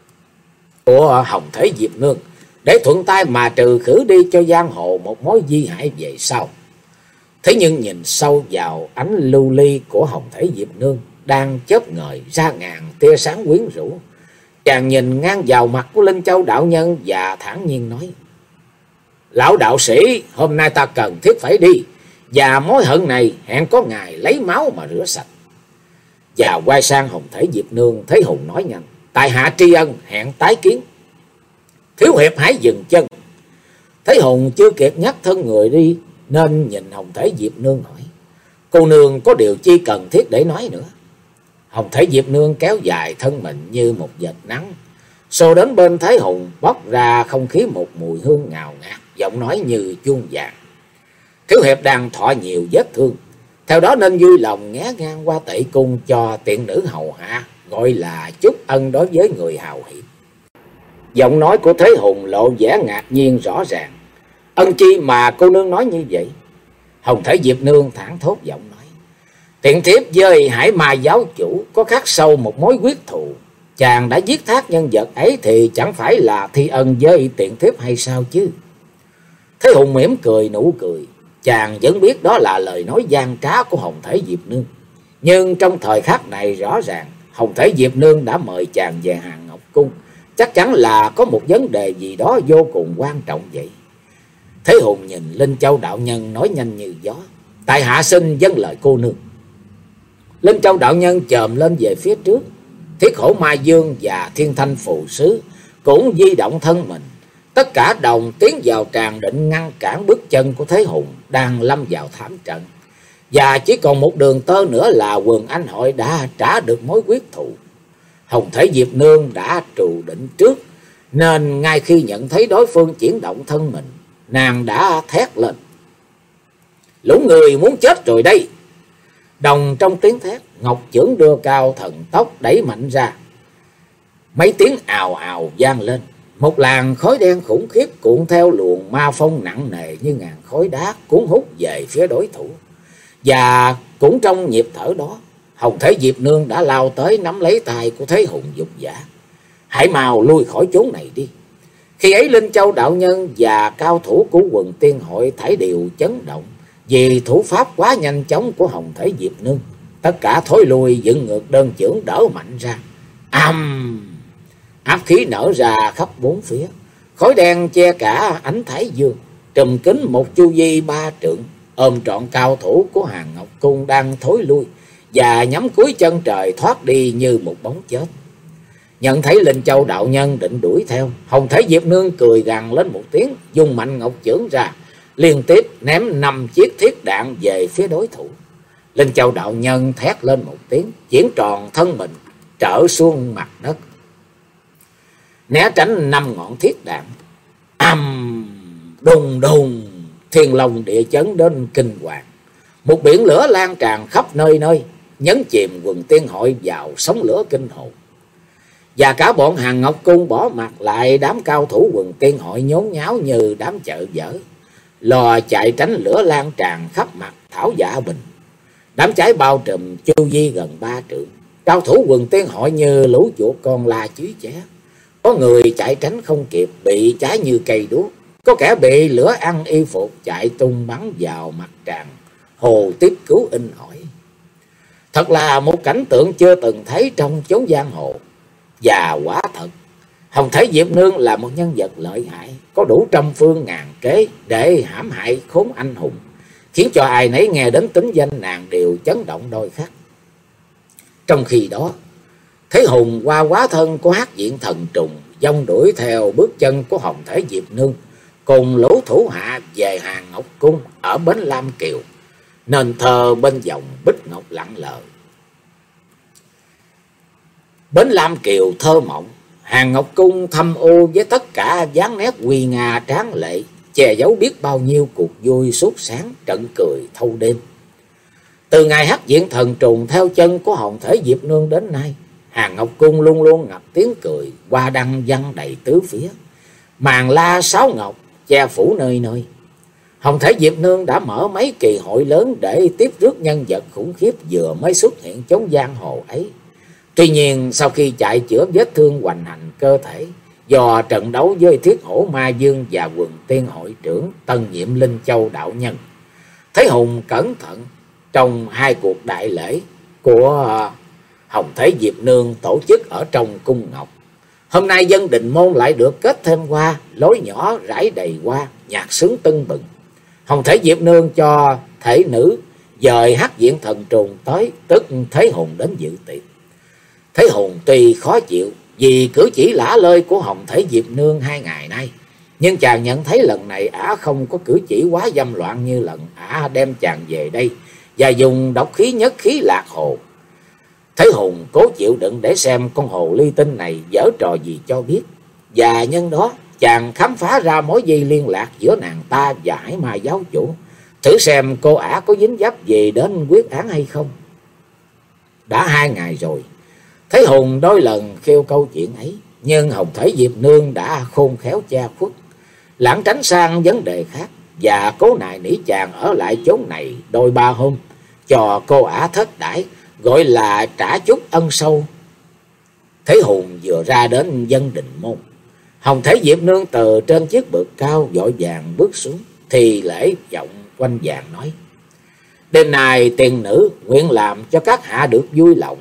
của Hồng Thể Diệp Nương, để thuận tay mà trừ khử đi cho giang hồ một mối di hại về sau. Thế nhưng nhìn sâu vào ánh lưu ly của Hồng Thể Diệp Nương đang chớp ngời ra ngàn tia sáng quyến rũ, chàng nhìn ngang vào mặt của Linh Châu đạo nhân và thản nhiên nói: lão đạo sĩ, hôm nay ta cần thiết phải đi, và mối hận này hẹn có ngày lấy máu mà rửa sạch. Và quay sang Hồng Thể Diệp Nương, Thế Hùng nói nhanh: tại hạ tri ân, hẹn tái kiến. Thiếu hiệp hãy dừng chân. Thế Hùng chưa kịp nhắc thân người đi, nên nhìn Hồng Thể Diệp Nương hỏi: cô nương có điều chi cần thiết để nói nữa? Hồng Thể Diệp Nương kéo dài thân mình như một vệt nắng, xô đến bên Thế Hùng, bốc ra không khí một mùi hương ngào ngạt, giọng nói như chuông vàng: thiếu hiệp đang thọ nhiều vết thương, theo đó nên vui lòng nghé ngang qua Tệ Cung cho tiện nữ hầu hạ, gọi là chút ân đối với người hào hiệp. Giọng nói của Thế Hùng lộ vẻ ngạc nhiên rõ ràng: ân chi mà cô nương nói như vậy? Hồng Thể Diệp Nương thẳng thốt giọng nói: tiện thiếp với Hải Ma giáo chủ có khắc sâu một mối quyết thù, chàng đã giết thác nhân vật ấy thì chẳng phải là thi ân với tiện thiếp hay sao chứ? Thế Hùng mỉm cười nụ cười, chàng vẫn biết đó là lời nói gian trá của Hồng Thể Diệp Nương, nhưng trong thời khắc này rõ ràng Hồng Thể Diệp Nương đã mời chàng về Hàng Ngọc Cung, chắc chắn là có một vấn đề gì đó vô cùng quan trọng vậy. Thế Hùng nhìn Linh Châu đạo nhân nói nhanh như gió: tại hạ xin vâng lời cô nương. Linh Châu đạo nhân chồm lên về phía trước, Thiết Hổ Ma Dương và Thiên Thanh phù sứ cũng di động thân mình, tất cả đồng tiến vào tràng định ngăn cản bước chân của Thế Hùng đang lâm vào thảm trận. Và chỉ còn một đường tơ nữa là Quần Anh Hội đã trả được mối quyết thù. Hồng Thể Diệp Nương đã trù định trước, nên ngay khi nhận thấy đối phương chuyển động thân mình, nàng đã thét lên: lũ người muốn chết rồi đây! Đồng trong tiếng thét, ngọc chưởng đưa cao thần tốc đẩy mạnh ra. Mấy tiếng ào ào vang lên, Một làn khói đen khủng khiếp cuộn theo luồng ma phong nặng nề như ngàn khối đá cuốn hút về phía đối thủ. Và cũng trong nhịp thở đó, Hồng Thế Diệp Nương đã lao tới nắm lấy tay của Thế Hùng dục giả. Hãy mau lui khỏi chốn này đi. Khi ấy Linh Châu đạo nhân và cao thủ của quần tiên hội thảy đều chấn động vì thủ pháp quá nhanh chóng của Hồng Thế Diệp Nương. Tất cả thối lui dựng ngược đơn chưởng đỡ mạnh ra. Âm! Áp khí nở ra khắp bốn phía. Khói đen che cả ánh thái dương, trùm kín một chu vi ba trượng, ôm trọn cao thủ của Hàn Ngọc Cung đang thối lui và nhắm cuối chân trời thoát đi như một bóng chết. Nhận thấy Linh Châu đạo nhân định đuổi theo, Hồng Thế Diệp Nương cười gằn lên một tiếng, dùng mạnh ngọc chưởng ra, liên tiếp ném năm chiếc thiết đạn về phía đối thủ. Linh Châu đạo nhân thét lên một tiếng, chuyển tròn thân mình trở xuống mặt đất, né tránh năm ngọn thiết đạn. Âm! Đùng đùng! Thiên long địa chấn đến kinh hoàng. Một biển lửa lan tràn khắp nơi nơi, nhấn chìm quần tiên hội vào sóng lửa kinh hồn. Và cả bọn Hàn Ngọc Cung bỏ mặt lại đám cao thủ quần tiên hội nhốn nháo như đám chợ dở, lò chạy tránh lửa lan tràn khắp mặt thảo dạ bình. Đám cháy bao trùm chu vi gần ba trượng. Cao thủ quần tiên hội như lũ chuột con la chúi ché. Có người chạy tránh không kịp, bị cháy như cây đuốc. Có kẻ bị lửa ăn y phục chạy tung bắn vào mặt tràn hồ tiếp cứu in ỏi. Thật là một cảnh tượng chưa từng thấy trong chốn giang hồ. Và quả thật, Hồng Thế Diệp Nương là một nhân vật lợi hại, có đủ trăm phương ngàn kế để hãm hại khốn anh hùng, khiến cho ai nấy nghe đến tính danh nàng đều chấn động đôi khắc. Trong khi đó, Thế Hùng qua quá thân của Hắc Diện Thần Trùng dông đuổi theo bước chân của Hồng Thế Diệp Nương, cùng lũ thủ hạ về Hàn Ngọc Cung ở bến Lam Kiều, nền thờ bên dòng bích ngọc lặng lờ. Bến Lam Kiều thơ mộng, Hàn Ngọc Cung thâm ô với tất cả dáng nét uy nga tráng lệ, che giấu biết bao nhiêu cuộc vui sốt sáng trận cười thâu đêm. Từ ngày Hắc Diện Thần Trùng theo chân của Hồng Thế Diệp Nương đến nay, Hàn Ngọc Cung luôn luôn ngập tiếng cười, hoa đăng văng đầy tứ phía, màn la sáo ngọc che phủ nơi nơi. Hồng Thể Diệp Nương đã mở mấy kỳ hội lớn để tiếp rước nhân vật khủng khiếp vừa mới xuất hiện chống giang hồ ấy. Tuy nhiên sau khi chạy chữa vết thương hoành hành cơ thể do trận đấu với Thiết Hổ Ma Dương và quần tiên hội trưởng tân nhiệm Linh Châu đạo nhân, Thế Hùng cẩn thận trong hai cuộc đại lễ của Hồng Thế Diệp Nương tổ chức ở trong cung ngọc. Hôm nay dân Định Môn lại được kết thêm hoa, lối nhỏ rải đầy hoa, nhạc sướng tưng bừng. Hồng Thế Diệp Nương cho thể nữ dời Hắc Diện Thần Trùng tới, tức Thế Hùng đến dự tiệc. Thế Hùng tuy khó chịu vì cử chỉ lả lơi của Hồng Thể Diệp Nương hai ngày nay, nhưng chàng nhận thấy lần này ả không có cử chỉ quá dâm loạn như lần ả đem chàng về đây và dùng độc khí nhất khí lạc hồ. Thế Hùng cố chịu đựng để xem con hồ ly tinh này giở trò gì cho biết, và nhân đó chàng khám phá ra mối dây liên lạc giữa nàng ta và Hải Ma giáo chủ, thử xem cô ả có dính dấp gì đến quyết án hay không. Đã hai ngày rồi, Thế Hùng đôi lần khêu câu chuyện ấy, nhưng Hồng Thể Diệp Nương đã khôn khéo che khuất, lảng tránh sang vấn đề khác, và cố nài nỉ chàng ở lại chốn này đôi ba hôm cho cô ả thất đãi, gọi là trả chút ân sâu. Thế Hùng vừa ra đến dân Định Môn, Hồng Thể Diệp Nương từ trên chiếc bậc cao vội vàng bước xuống, thì lễ giọng quanh vàng nói: đêm nay tiền nữ nguyện làm cho các hạ được vui lòng,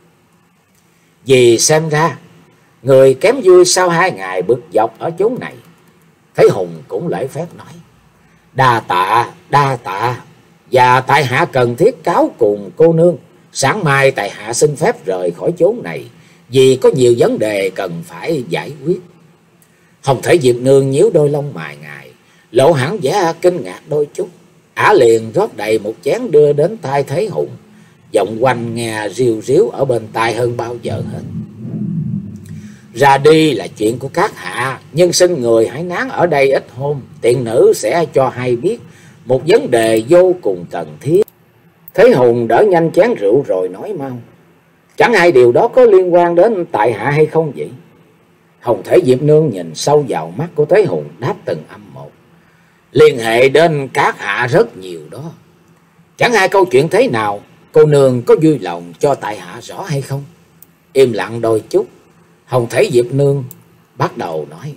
vì xem ra người kém vui sau hai ngày bực dọc ở chốn này. Thế Hùng cũng lễ phép nói: đa tạ, đa tạ, và tại hạ cần thiết cáo cùng cô nương, sáng mai tại hạ xin phép rời khỏi chốn này, vì có nhiều vấn đề cần phải giải quyết. Hồng Thể Diệp Nương nhíu đôi lông mày ngài, lộ hẳn vẻ kinh ngạc đôi chút. Ả liền rót đầy một chén đưa đến tai Thế Hùng, giọng quanh nghe ríu ríu ở bên tai hơn bao giờ hết: ra đi là chuyện của các hạ, nhưng xin người hãy nán ở đây ít hôm, tiện nữ sẽ cho hay biết một vấn đề vô cùng cần thiết. Thế Hùng đỡ nhanh chén rượu rồi nói mau: chẳng hay điều đó có liên quan đến tại hạ hay không vậy? Hồng Thể Diệp Nương nhìn sâu vào mắt của Thế Hùng, đáp từng âm một. Liên hệ đến các hạ rất nhiều đó. Chẳng hai câu chuyện thế nào, cô nương có vui lòng cho tại hạ rõ hay không? Im lặng đôi chút, Hồng Thể Diệp Nương bắt đầu nói.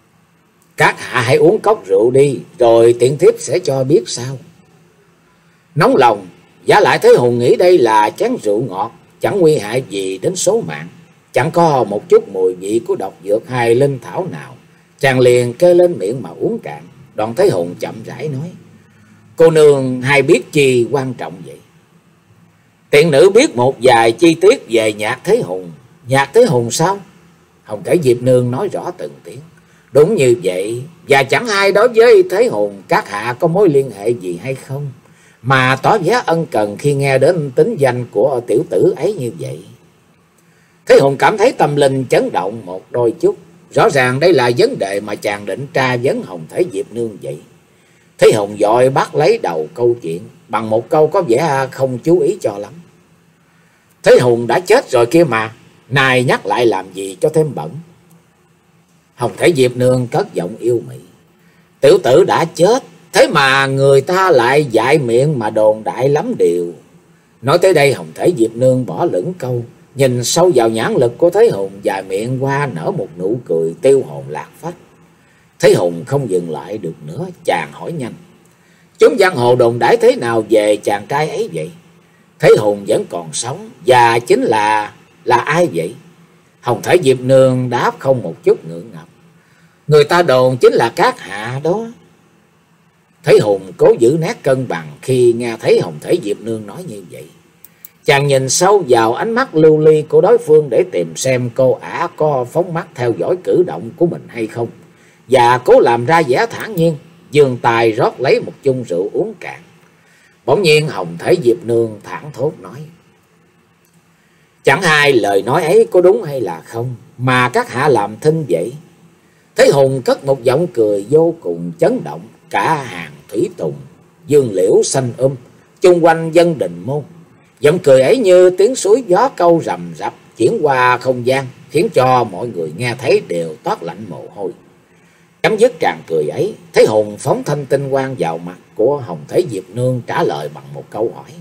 Các hạ hãy uống cốc rượu đi, rồi tiện thiếp sẽ cho biết sao. Nóng lòng, giả lại Thế Hùng nghĩ đây là chén rượu ngọt, chẳng nguy hại gì đến số mạng, chẳng có một chút mùi vị của độc dược hay linh thảo nào. Chàng liền kê lên miệng mà uống cạn. Đoạn Thế Hùng chậm rãi nói. Cô nương hay biết chi quan trọng vậy? Tiện nữ biết một vài chi tiết về nhạc Thế Hùng. Nhạc Thế Hùng sao? Hồng Thể Diệp Nương nói rõ từng tiếng. Đúng như vậy, và chẳng hay đối với Thế Hùng các hạ có mối liên hệ gì hay không, mà tỏ vẻ ân cần khi nghe đến tính danh của tiểu tử ấy như vậy. Thế Hùng cảm thấy tâm linh chấn động một đôi chút. Rõ ràng đây là vấn đề mà chàng định tra vấn Hồng Thể Diệp Nương vậy. Thế Hùng vội bắt lấy đầu câu chuyện bằng một câu có vẻ không chú ý cho lắm. Thế Hùng đã chết rồi kia mà, này nhắc lại làm gì cho thêm bận. Hồng Thể Diệp Nương cất giọng yêu mị. Tiểu tử đã chết, thế mà người ta lại dại miệng mà đồn đại lắm điều. Nói tới đây Hồng Thể Diệp Nương bỏ lửng câu, nhìn sâu vào nhãn lực của Thế Hùng, dài miệng qua nở một nụ cười tiêu hồn lạc phách. Thế Hùng không dừng lại được nữa, chàng hỏi nhanh. Chúng giang hồ đồn đãi thế nào về chàng trai ấy vậy? Thế Hùng vẫn còn sống, và chính là là ai vậy? Hồng Thể Diệp Nương đáp không một chút ngượng ngập. Người ta đồn chính là các hạ đó. Thế Hùng cố giữ nét cân bằng khi nghe thấy Hồng Thể Diệp Nương nói như vậy. Chàng nhìn sâu vào ánh mắt lưu ly của đối phương để tìm xem cô ả có phóng mắt theo dõi cử động của mình hay không, và cố làm ra vẻ thản nhiên, giương tay rót lấy một chung rượu uống cạn. Bỗng nhiên Hồng Thể Diệp Nương thẳng thốt nói. Chẳng hay lời nói ấy có đúng hay là không, mà các hạ làm thinh vậy? Thế Hùng cất một giọng cười vô cùng chấn động. Cả hàng thủy tùng, dương liễu xanh um, chung quanh dân đình môn. Giọng cười ấy như tiếng suối gió câu rầm rập chuyển qua không gian, khiến cho mọi người nghe thấy đều toát lạnh mồ hôi. Chấm dứt tràng cười ấy, Thế Hùng phóng thanh tinh quang vào mặt của Hồng Thể Diệp Nương, trả lời bằng một câu hỏi.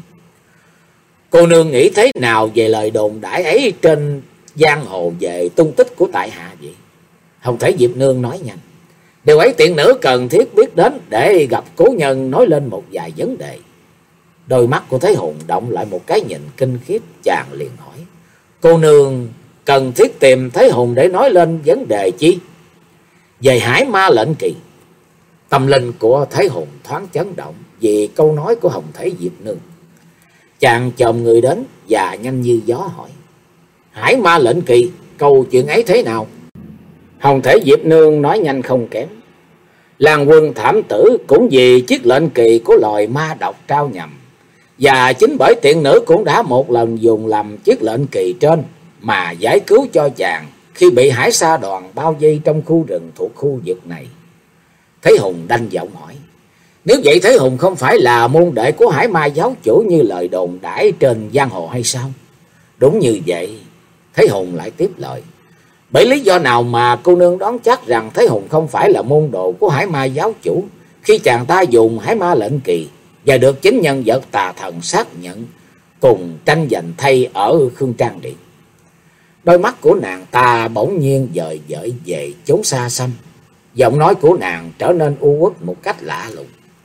Cô nương nghĩ thế nào về lời đồn đãi ấy trên giang hồ về tung tích của tại hạ vậy? Hồng Thể Diệp Nương nói nhanh. Điều ấy tiện nữ cần thiết biết đến để gặp cố nhân nói lên một vài vấn đề. Đôi mắt của Thế Hùng động lại một cái nhìn kinh khiếp, chàng liền hỏi. Cô nương cần thiết tìm Thế Hùng để nói lên vấn đề chi? Về Hải Ma Lệnh Kỳ. Tâm linh của Thế Hùng thoáng chấn động vì câu nói của Hồng Thể Diệp Nương. Chàng chồm người đến và nhanh như gió hỏi. Hải Ma Lệnh Kỳ, câu chuyện ấy thế nào? Hồng Thể Diệp Nương nói nhanh không kém. Làng quân thảm tử cũng vì chiếc lệnh kỳ của loài ma độc trao nhầm. Và chính bởi tiện nữ cũng đã một lần dùng lầm chiếc lệnh kỳ trên mà giải cứu cho chàng khi bị hải sa đoàn bao vây trong khu rừng thuộc khu vực này. Thế Hùng đanh giọng hỏi. Nếu vậy Thế Hùng không phải là môn đệ của Hải Ma giáo chủ như lời đồn đãi trên giang hồ hay sao? Đúng như vậy. Thế Hùng lại tiếp lời. Bởi lý do nào mà cô nương đoán chắc rằng Thế Hùng không phải là môn đồ của Hải Ma giáo chủ khi chàng ta dùng Hải Ma Lệnh Kỳ và được chính nhân vật tà thần xác nhận cùng tranh giành thay ở Khương Trang Điện? Đôi mắt của nàng ta bỗng nhiên dời dợi về chốn xa xăm. Giọng nói của nàng trở nên u uất một cách lạ lùng.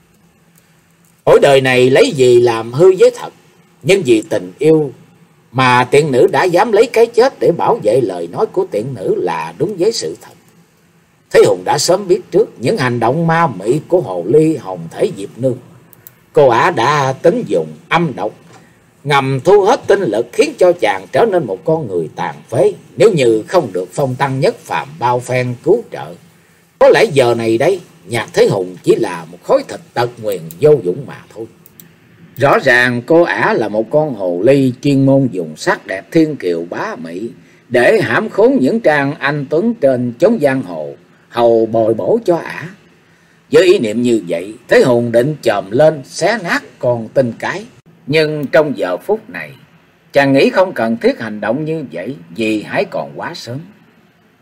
Mỗi đời này lấy gì làm hư với thật, nhưng vì tình yêu mà tiện nữ đã dám lấy cái chết để bảo vệ lời nói của tiện nữ là đúng với sự thật. Thế Hùng đã sớm biết trước những hành động ma mị của hồ ly Hồng Thể Diệp Nương. Cô ả đã tính dùng âm độc ngầm thu hết tinh lực khiến cho chàng trở nên một con người tàn phế, nếu như không được phong tăng nhất phàm bao phen cứu trợ. Có lẽ giờ này đây Nhạc Thế Hùng chỉ là một khối thịt tật nguyền vô dụng mà thôi. Rõ ràng cô ả là một con hồ ly chuyên môn dùng sắc đẹp thiên kiều bá mỹ để hãm khốn những trang anh tuấn trên chốn giang hồ, hầu bồi bổ cho ả. Với ý niệm như vậy, Thế Hùng định chồm lên xé nát con tinh cái. Nhưng trong giờ phút này, chàng nghĩ không cần thiết hành động như vậy vì hãy còn quá sớm.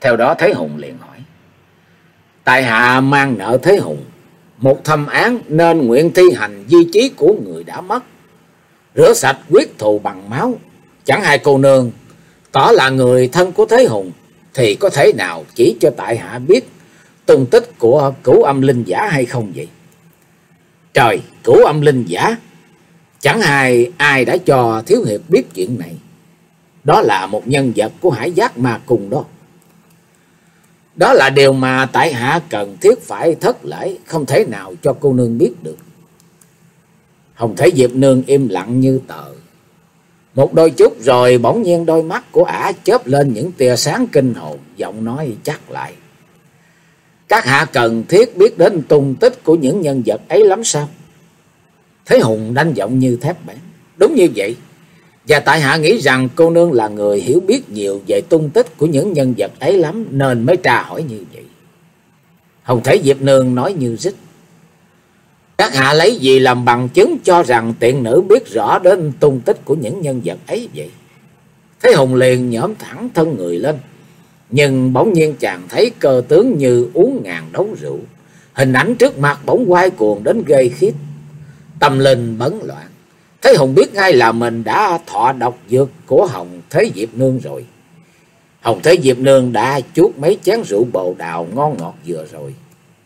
Theo đó Thế Hùng liền hỏi: tại hạ mang nợ Thế Hùng một thâm án, nên nguyện thi hành di chí của người đã mất, rửa sạch quyết thù bằng máu. Chẳng hay cô nương tỏ là người thân của Thế Hùng, thì có thể nào chỉ cho tại hạ biết tung tích của Cửu Âm Linh Giả hay không vậy? Trời, Cửu Âm Linh Giả? Chẳng hay ai đã cho thiếu hiệp biết chuyện này. Đó là một nhân vật của Hải Giác Ma Cung đó. Đó là điều mà tại hạ cần thiết phải thất lễ, không thể nào cho cô nương biết được. Hồng Thế Diệp nương im lặng như tờ. Một đôi chút rồi bỗng nhiên đôi mắt của ả chớp lên những tia sáng kinh hồn, giọng nói chắc lại: các hạ cần thiết biết đến tung tích của những nhân vật ấy lắm sao? Thế Hùng đánh giọng như thép bén: đúng như vậy. Và tại hạ nghĩ rằng cô nương là người hiểu biết nhiều về tung tích của những nhân vật ấy lắm, nên mới tra hỏi như vậy. Hồng Thế Diệp nương nói như rít: các hạ lấy gì làm bằng chứng cho rằng tiện nữ biết rõ đến tung tích của những nhân vật ấy vậy? Thế Hùng liền nhổm thẳng thân người lên, nhưng bỗng nhiên chàng thấy cơ tướng như uống ngàn đấu rượu. Hình ảnh trước mặt bỗng quay cuồng đến ghê khiếp, tâm linh bấn loạn. Thế Hùng biết ngay là mình đã thọ độc dược của Hồng Thế Diệp nương rồi. Hồng Thế Diệp nương đã chuốt mấy chén rượu bồ đào ngon ngọt vừa rồi.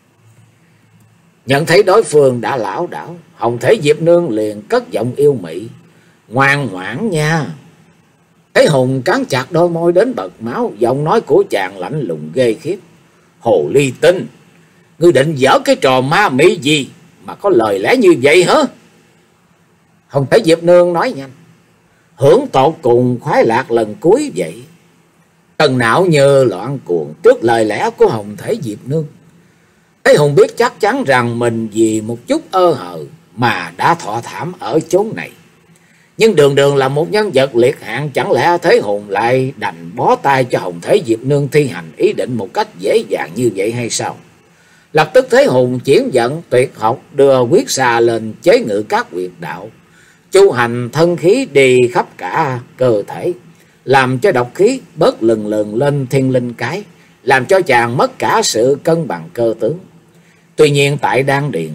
Nhận thấy đối phương đã lảo đảo, Hồng Thế Diệp nương liền cất giọng yêu mị: ngoan ngoãn nha. Thế Hùng cắn chặt đôi môi đến bật máu, giọng nói của chàng lạnh lùng ghê khiếp: hồ ly tinh, ngươi định dở cái trò ma mị gì mà có lời lẽ như vậy hả? Hồng Thế Diệp nương nói nhanh: hưởng tột cùng khoái lạc lần cuối vậy. Tần não như loạn cuồng trước lời lẽ của Hồng Thế Diệp nương. Thế Hùng biết chắc chắn rằng mình vì một chút ơ hờ mà đã thọ thảm ở chốn này. Nhưng đường đường là một nhân vật liệt hạng, chẳng lẽ Thế Hùng lại đành bó tay cho Hồng Thế Diệp nương thi hành ý định một cách dễ dàng như vậy hay sao? Lập tức Thế Hùng chuyển giận tuyệt học, đưa quyết xà lên chế ngự các huyệt đạo, chu hành thân khí đi khắp cả cơ thể, làm cho độc khí bớt lừng lừng lên thiên linh cái, làm cho chàng mất cả sự cân bằng cơ tướng. Tuy nhiên tại đan điền,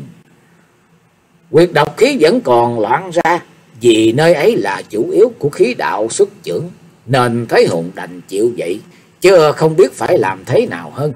huyệt độc khí vẫn còn loạn ra, vì nơi ấy là chủ yếu của khí đạo xuất chưởng, nên Thế Hùng đành chịu vậy, chứ không biết phải làm thế nào hơn.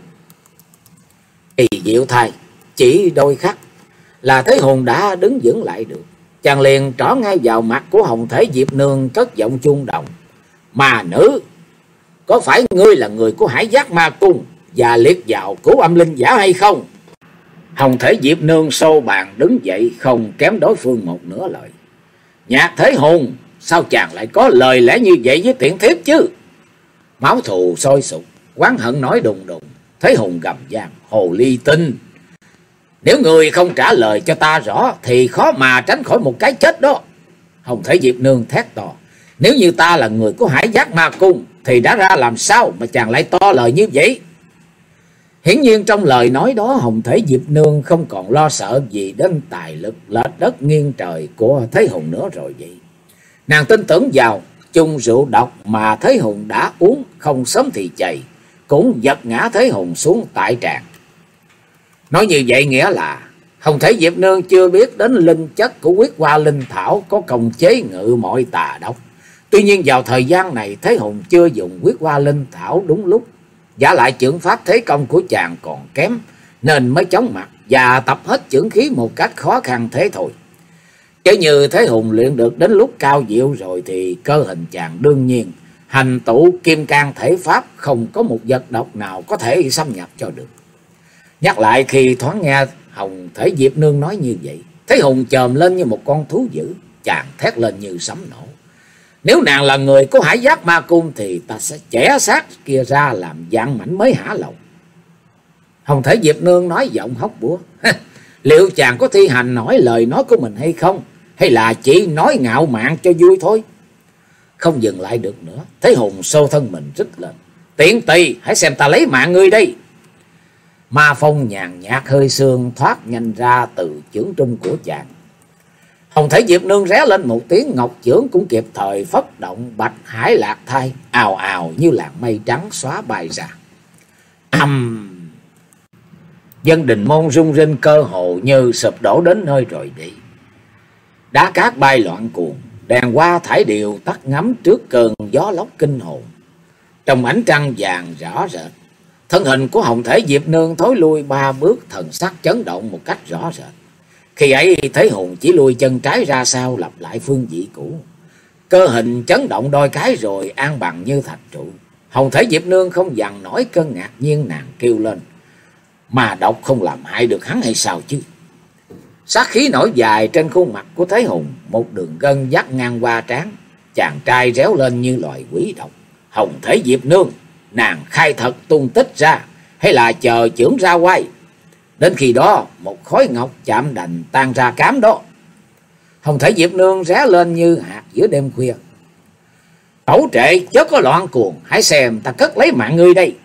Kỳ diệu thay, chỉ đôi khắc là Thế Hùng đã đứng vững lại được. Chàng liền trỏ ngay vào mặt của Hồng Thế Diệp nương, cất giọng chuông đồng: mà nữ, có phải ngươi là người của Hải Giác Ma Cung và liệt vào Cửu Âm Linh Giả hay không? Hồng Thể Diệp nương xô bàn đứng dậy, không kém đối phương một nửa lời: Nhạc Thế Hùng, sao chàng lại có lời lẽ như vậy với tiện thiếp chứ? Máu thù sôi sục, oán hận nói đùng đùng. Thế Hùng gầm vang: hồ ly tinh, nếu người không trả lời cho ta rõ thì khó mà tránh khỏi một cái chết đó. Hồng Thể Diệp nương thét to: nếu như ta là người của Hải Giác Ma Cung thì đã ra làm sao mà chàng lại to lời như vậy? Hiển nhiên trong lời nói đó, Hồng Thể Diệp nương không còn lo sợ gì đến tài lực lệch đất nghiêng trời của Thế Hùng nữa rồi vậy. Nàng tin tưởng vào chung rượu độc mà Thế Hùng đã uống, không sớm thì chày cũng giật ngã Thế Hùng xuống tại tràng. Nói như vậy nghĩa là Hồng Thể Diệp nương chưa biết đến linh chất của huyết hoa linh thảo có công chế ngự mọi tà độc. Tuy nhiên vào thời gian này Thế Hùng chưa dùng huyết hoa linh thảo đúng lúc, giả lại chưởng pháp thế công của chàng còn kém, nên mới chóng mặt và tập hết chưởng khí một cách khó khăn thế thôi. Chứ như Thế Hùng luyện được đến lúc cao diệu rồi thì cơ hình chàng đương nhiên hành tụ kim cang thể pháp, không có một vật độc nào có thể xâm nhập cho được. Nhắc lại khi thoáng nghe Hồng Thể Diệp nương nói như vậy, Thế Hùng chồm lên như một con thú dữ, chàng thét lên như sấm nổ: nếu nàng là người của Hải Giác Ma Cung thì ta sẽ chẻ xác kia ra làm dạng mảnh mới hả lòng. Hồng Thể Diệp nương nói giọng hóc búa: liệu chàng có thi hành nổi lời nói của mình hay không, hay là chỉ nói ngạo mạn cho vui thôi? Không dừng lại được nữa, Thế Hùng xô thân mình rít lên: tiện tỳ, hãy xem ta lấy mạng ngươi đây. Ma phong nhàn nhạt hơi sương thoát nhanh ra từ chưởng trung của chàng. Hồng Thể Diệp nương ré lên một tiếng, ngọc chưởng cũng kịp thời phất động, bạch hải lạc thai ào ào như làn mây trắng xóa bay ra. Ầm! Dân Đình Môn rung rinh, cơ hồ như sụp đổ đến nơi rồi đi. Đá cát bay loạn cuồng, đèn hoa thải điệu tắt ngắm trước cơn gió lốc kinh hồn. Trong ánh trăng vàng rõ rệt, thân hình của Hồng Thể Diệp Nương thối lui ba bước, thần sắc chấn động một cách rõ rệt. Khi ấy Thế Hùng chỉ lùi chân trái ra sau, lặp lại phương vị cũ. Cơ hình chấn động đôi cái rồi an bằng như thạch trụ. Hồng Thể Diệp Nương không dằn nổi cơn ngạc nhiên, nàng kêu lên: mà độc không làm hại được hắn hay sao chứ? Sát khí nổi dài trên khuôn mặt của Thế Hùng, một đường gân dắt ngang qua trán. Chàng trai réo lên như loài quỷ độc: Hồng Thể Diệp Nương, nàng khai thật tung tích ra, hay là chờ chưởng ra quay? Đến khi đó một khối ngọc chạm đành tan ra cám đó. Hồng Thể Diệp Nương ré lên như hạt giữa đêm khuya: Tẩu trệ chớ có loạn cuồng, hãy xem ta cất lấy mạng ngươi đây.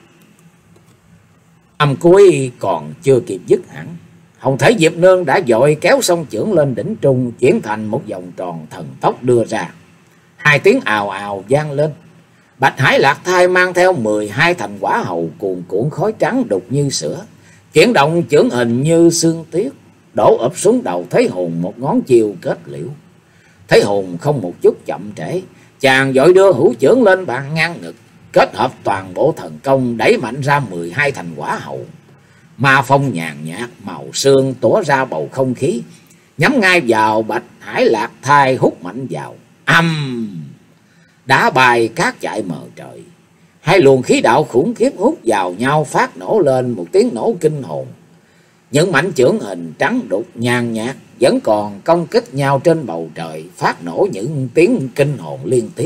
Âm cuối còn chưa kịp dứt hẳn, Hồng Thể Diệp Nương đã vội kéo song chưởng lên đỉnh trung, chuyển thành một vòng tròn thần tốc đưa ra. Hai tiếng ào ào vang lên. Bạch Hải Lạc Thai mang theo mười hai thành quả hầu cuồn cuộn khói trắng đục như sữa, chuyển động chưởng hình như sương tuyết, đổ ập xuống đầu Thế Hùng một ngón chiều kết liễu. Thế Hùng không một chút chậm trễ, chàng vội đưa hữu chưởng lên bàn ngang ngực, kết hợp toàn bộ thần công đẩy mạnh ra mười hai thành quả hầu. Ma phong nhàn nhạt màu sương tỏa ra bầu không khí, nhắm ngay vào Bạch Hải Lạc Thai hút mạnh vào. Âm! Đá bay cát chạy mờ trời, hai luồng khí đạo khủng khiếp hút vào nhau, phát nổ lên một tiếng nổ kinh hồn. Những mảnh chưởng hình trắng đục nhàn nhạt vẫn còn công kích nhau trên bầu trời, phát nổ những tiếng kinh hồn liên tiếp.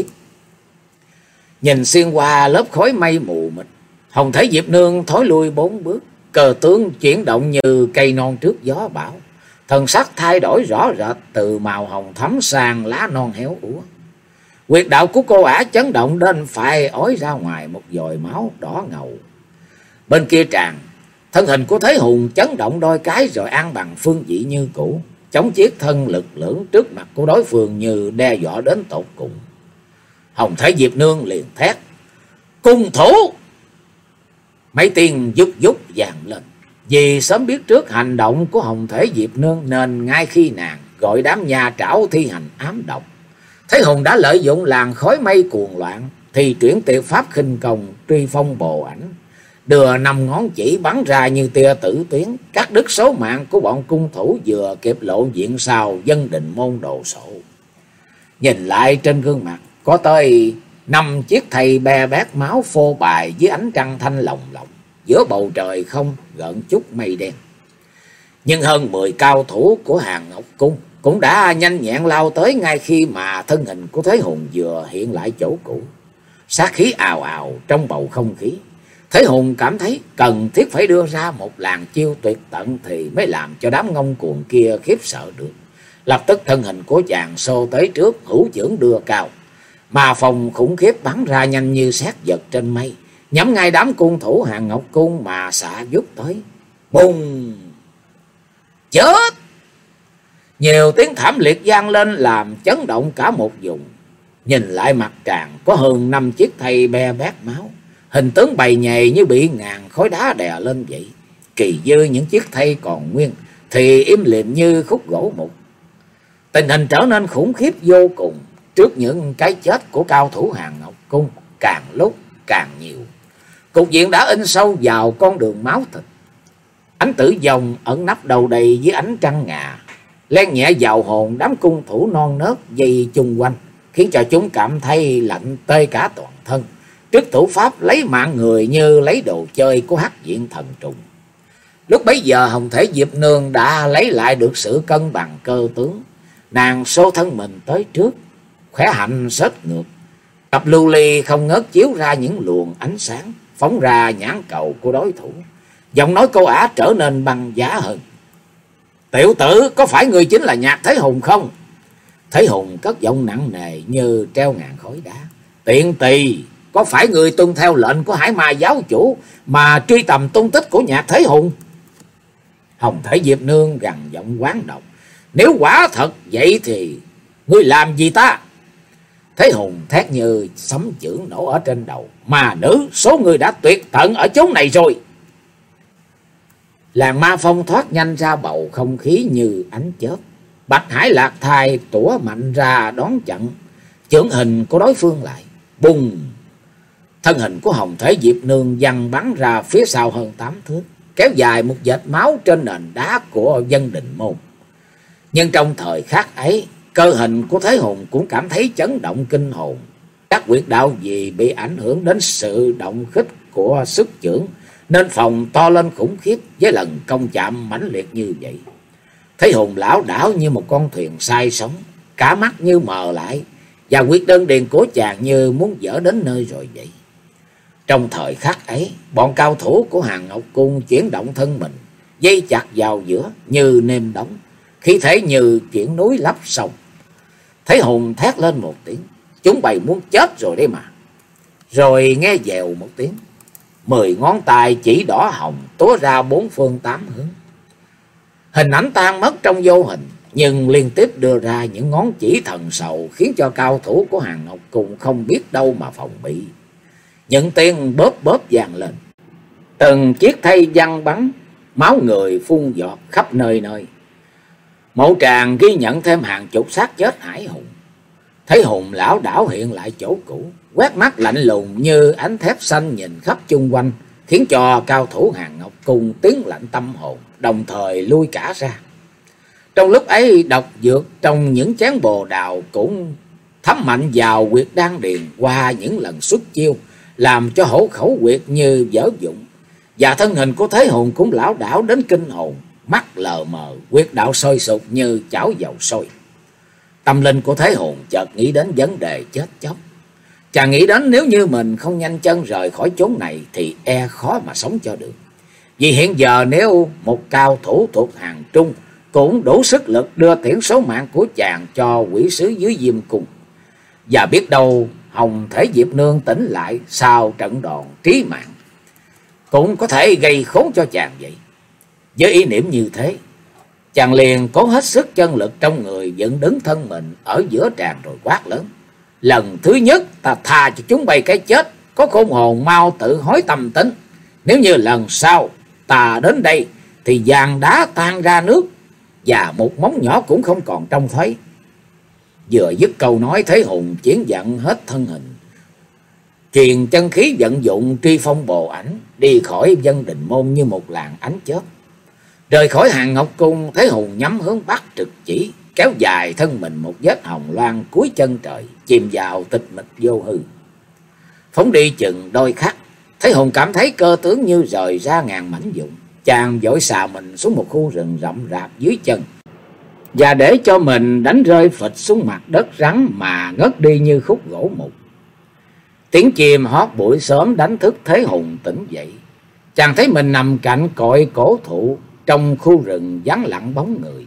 Nhìn xuyên qua lớp khói mây mù mịt, Hồng Thể Diệp Nương thối lui bốn bước, cờ tướng chuyển động như cây non trước gió bão, thần sắc thay đổi rõ rệt từ màu hồng thắm sang lá non héo úa. Huyệt đạo của cô ả chấn động đến phải ói ra ngoài một dòi máu đỏ ngầu. Bên kia tràn, thân hình của Thế Hùng chấn động đôi cái rồi an bằng phương vị như cũ, chống chiết thân lực lưỡng trước mặt của đối phương như đe dọa đến tột cùng. Hồng Thể Diệp Nương liền thét: Cung thủ! Mấy tiếng giúp giúp vang lên. Vì sớm biết trước hành động của Hồng Thể Diệp Nương nên ngay khi nàng gọi đám nhà trảo thi hành ám độc, Thế Hùng đã lợi dụng làn khói mây cuồng loạn, thì chuyển tuyệt pháp khinh công truy phong bồ ảnh, đưa năm ngón chỉ bắn ra như tia tử tuyến, cắt đứt số mạng của bọn cung thủ vừa kịp lộ diện sau Dân Đình Môn đồ sộ. Nhìn lại trên gương mặt có tới năm chiếc thây be bét máu phô bài dưới ánh trăng thanh lồng lộng, giữa bầu trời không gợn chút mây đen. Nhưng hơn mười cao thủ của Hàng Ngọc Cung cũng đã nhanh nhẹn lao tới ngay khi mà thân hình của Thế Hùng vừa hiện lại chỗ cũ. Sát khí ào ào trong bầu không khí, Thế Hùng cảm thấy cần thiết phải đưa ra một làn chiêu tuyệt tận thì mới làm cho đám ngông cuồng kia khiếp sợ được. Lập tức thân hình của chàng xô tới trước, hữu chưởng đưa cao, mà phòng khủng khiếp bắn ra nhanh như sét giật trên mây, nhắm ngay đám cung thủ Hàng Ngọc Cung mà xạ vút tới. Bùng! Chết! Nhiều tiếng thảm liệt vang lên làm chấn động cả một vùng. Nhìn lại mặt tràng có hơn năm chiếc thây be bét máu, hình tướng bầy nhầy như bị ngàn khối đá đè lên vậy. Kỳ dư những chiếc thây còn nguyên thì im lìm như khúc gỗ mục. Tình hình trở nên khủng khiếp vô cùng trước những cái chết của cao thủ Hàng Ngọc Cung càng lúc càng nhiều. Cục diện đã in sâu vào con đường máu thịt. Ánh tử vong ẩn nấp đầu đầy dưới ánh trăng ngà, len nhẹ vào hồn đám cung thủ non nớt dây chung quanh, khiến cho chúng cảm thấy lạnh tê cả toàn thân trước thủ pháp lấy mạng người như lấy đồ chơi của Hắc Diện Thần Trùng. Lúc bấy giờ Hồng Thể Diệp Nương đã lấy lại được sự cân bằng cơ tướng, nàng xô thân mình tới trước, khỏe hạnh xết ngược, cặp lưu ly không ngớt chiếu ra những luồng ánh sáng phóng ra nhãn cầu của đối thủ. Giọng nói cô ả trở nên băng giá hơn: Tiểu tử, có phải người chính là Nhạc Thế Hùng không? Thế Hùng cất giọng nặng nề như treo ngàn khối đá: Tiện tỳ, có phải người tuân theo lệnh của Hải Ma giáo chủ mà truy tầm tung tích của Nhạc Thế Hùng? Hồng Thể Diệp Nương gằn giọng quán độc: Nếu quả thật vậy thì ngươi làm gì ta? Thế Hùng thét như sấm chưởng nổ ở trên đầu: Mà nữ, số người đã tuyệt tận ở chốn này rồi. Làn ma phong thoát nhanh ra bầu không khí như ánh chớp. Bạch Hải Lạc Thai tủa mạnh ra đón chặn chưởng hình của đối phương lại. Bùng! Thân hình của Hồng Thể Diệp Nương văng bắn ra phía sau hơn tám thước, kéo dài một vệt máu trên nền đá của Vân Đình Môn. Nhưng trong thời khắc ấy, cơ hình của Thế Hùng cũng cảm thấy chấn động kinh hồn. Các huyệt đạo vì bị ảnh hưởng đến sự động khích của sức chưởng nên phòng to lên khủng khiếp với lần công chạm mãnh liệt như vậy. Thế Hùng lão đảo như một con thuyền say sóng, cả mắt như mờ lại, và huyệt đơn điền của chàng như muốn dở đến nơi rồi vậy. Trong thời khắc ấy, bọn cao thủ của Hàng Ngọc Cung chuyển động thân mình, dây chặt vào giữa như nêm đóng, khí thế như chuyển núi lấp sông. Thế Hùng thét lên một tiếng, chúng bày muốn chết rồi đấy mà. Rồi nghe dèo một tiếng, mười ngón tay chỉ đỏ hồng túa ra bốn phương tám hướng. Hình ảnh tan mất trong vô hình, nhưng liên tiếp đưa ra những ngón chỉ thần sầu, khiến cho cao thủ của Hàng Ngọc Cung không biết đâu mà phòng bị. Những tiếng bóp bóp vang lên, từng chiếc thây văng bắn, máu người phun giọt khắp nơi nơi. Mộ tràng ghi nhận thêm hàng chục xác chết hải hùng. Thấy Hùng lão đảo hiện lại chỗ cũ, quét mắt lạnh lùng như ánh thép xanh nhìn khắp chung quanh, khiến cho cao thủ Hàng Ngọc Cung tiếng lạnh tâm hồn, đồng thời lui cả ra. Trong lúc ấy, độc dược trong những chén bồ đào cũng thấm mạnh vào huyệt đan điền qua những lần xuất chiêu, làm cho hổ khẩu huyệt như vỡ vụn. Và thân hình của Thế Hùng cũng lão đảo đến kinh hồn, mắt lờ mờ, huyệt đạo sôi sục như chảo dầu sôi. Tâm linh của Thế Hùng chợt nghĩ đến vấn đề chết chóc. Chàng nghĩ đến nếu như mình không nhanh chân rời khỏi chốn này thì e khó mà sống cho được. Vì hiện giờ nếu một cao thủ thuộc hàng trung cũng đủ sức lực đưa tiễn số mạng của chàng cho quỷ sứ dưới Diêm Cung. Và biết đâu Hồng Thể Diệp Nương tỉnh lại sau trận đòn trí mạng, cũng có thể gây khốn cho chàng vậy. Với ý niệm như thế, chàng liền cố hết sức chân lực trong người dựng đứng thân mình ở giữa tràng rồi quát lớn: lần thứ nhất ta tha cho chúng bay cái chết, có khôn hồn mau tự hối tâm tính. Nếu như lần sau ta đến đây thì vàng đá tan ra nước, và một móng nhỏ cũng không còn trông thấy. Vừa dứt câu nói, Thế Hùng chuyển giận hết thân hình, truyền chân khí vận dụng truy phong bồ ảnh, đi khỏi Vân Đình Môn như một làn ánh chớp. Rời khỏi Hàng Ngọc Cung, Thế Hùng nhắm hướng bắc trực chỉ, kéo dài thân mình một vết hồng loan cuối chân trời, chìm vào tịch mịch vô hư. Phóng đi chừng đôi khắc, Thế Hùng cảm thấy cơ tướng như rời ra ngàn mảnh vụn. Chàng vội xà mình xuống một khu rừng rậm rạp dưới chân, và để cho mình đánh rơi phịch xuống mặt đất rắn mà ngất đi như khúc gỗ mục. Tiếng chim hót buổi sớm đánh thức Thế Hùng tỉnh dậy. Chàng thấy mình nằm cạnh cội cổ thụ trong khu rừng vắng lặng bóng người.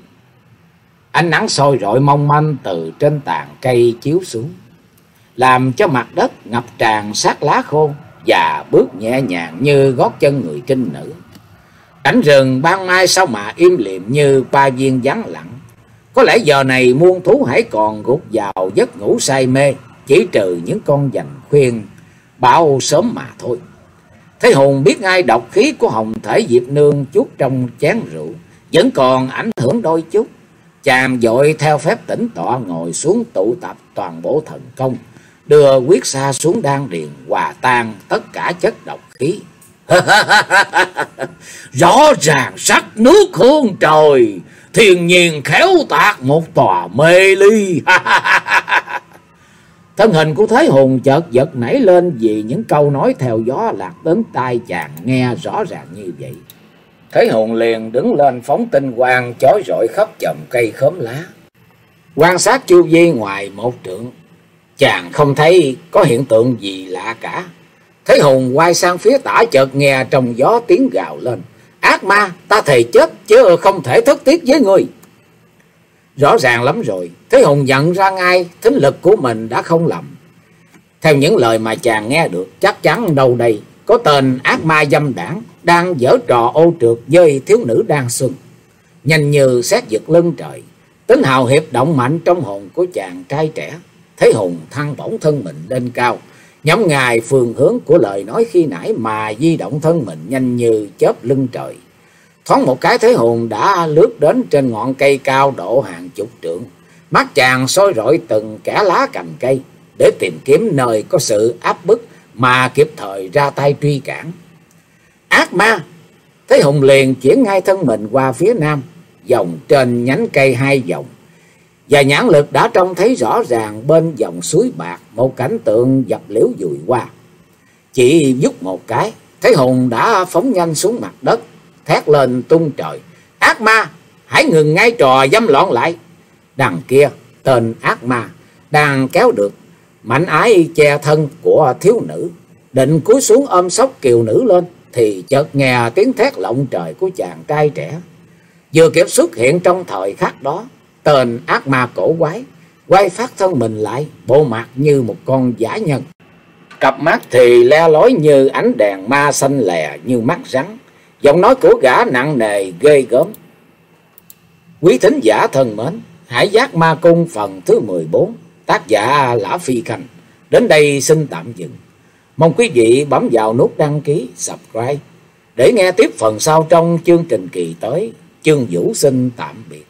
Ánh nắng soi rọi mong manh từ trên tàn cây chiếu xuống, làm cho mặt đất ngập tràn sát lá khô, và bước nhẹ nhàng như gót chân người trinh nữ. Cảnh rừng ban mai sao mà im lìm như ba viên vắng lặng. Có lẽ giờ này muôn thú hãy còn gục vào giấc ngủ say mê, chỉ trừ những con dành khuyên bão sớm mà thôi. Thế Hùng biết ngay độc khí của Hồng Thể Diệp Nương chút trong chén rượu vẫn còn ảnh hưởng đôi chút. Chàng vội theo phép tĩnh tọa ngồi xuống tụ tập toàn bộ thần công, đưa quyết xa xuống đan điền, hòa tan tất cả chất độc khí. Rõ ràng sắc nước hương trời, thiên nhiên khéo tạc một tòa mê ly. Thân hình của Thế Hùng chợt giật nảy lên vì những câu nói theo gió lạc đến tai chàng nghe rõ ràng như vậy. Thế Hùng liền đứng lên phóng tinh quang chói rọi khắp chòm cây khóm lá, quan sát chu vi ngoài một trượng. Chàng không thấy có hiện tượng gì lạ cả. Thế Hùng quay sang phía tả, chợt nghe trong gió tiếng gào lên: ác ma, ta thề chết chứ không thể thất tiếc với ngươi. Rõ ràng lắm rồi, Thế Hùng nhận ra ngay thính lực của mình đã không lầm. Theo những lời mà chàng nghe được, chắc chắn đâu đây có tên ác ma dâm đảng đang giở trò ô trượt với thiếu nữ đang xuân. Nhanh như sét giật lưng trời, tính hào hiệp động mạnh trong hồn của chàng trai trẻ. Thế Hùng thăng bổng thân mình lên cao, nhắm ngài phương hướng của lời nói khi nãy mà di động thân mình nhanh như chớp lưng trời. Thoáng một cái Thế Hùng đã lướt đến trên ngọn cây cao độ hàng chục trượng. Mắt chàng soi rọi từng kẽ lá cành cây để tìm kiếm nơi có sự áp bức mà kịp thời ra tay truy cản. Ác ma! Thế Hùng liền chuyển ngay thân mình qua phía nam, vòng trên nhánh cây hai vòng, và nhãn lực đã trông thấy rõ ràng bên dòng suối bạc một cảnh tượng dập liễu dùi qua. Chỉ vút một cái, Thế Hùng đã phóng nhanh xuống mặt đất, thét lên tung trời: Ác ma, hãy ngừng ngay trò dâm loạn lại! Đằng kia, tên ác ma đang kéo được mạnh ái che thân của thiếu nữ, định cúi xuống ôm xốc kiều nữ lên, thì chợt nghe tiếng thét lộng trời của chàng trai trẻ. Vừa kịp xuất hiện trong thời khắc đó, tên ác ma cổ quái quay phát thân mình lại, bộ mặt như một con dã nhân, cặp mắt thì le lói như ánh đèn ma xanh lè như mắt rắn. Giọng nói của gã nặng nề ghê gớm. Quý thính giả thân mến, Hải Giác Ma Cung phần thứ mười bốn, tác giả Lã Phi Khanh đến đây xin tạm dừng. Mong quý vị bấm vào nút đăng ký, subscribe để nghe tiếp phần sau trong chương trình kỳ tới. Chương Vũ xin tạm biệt.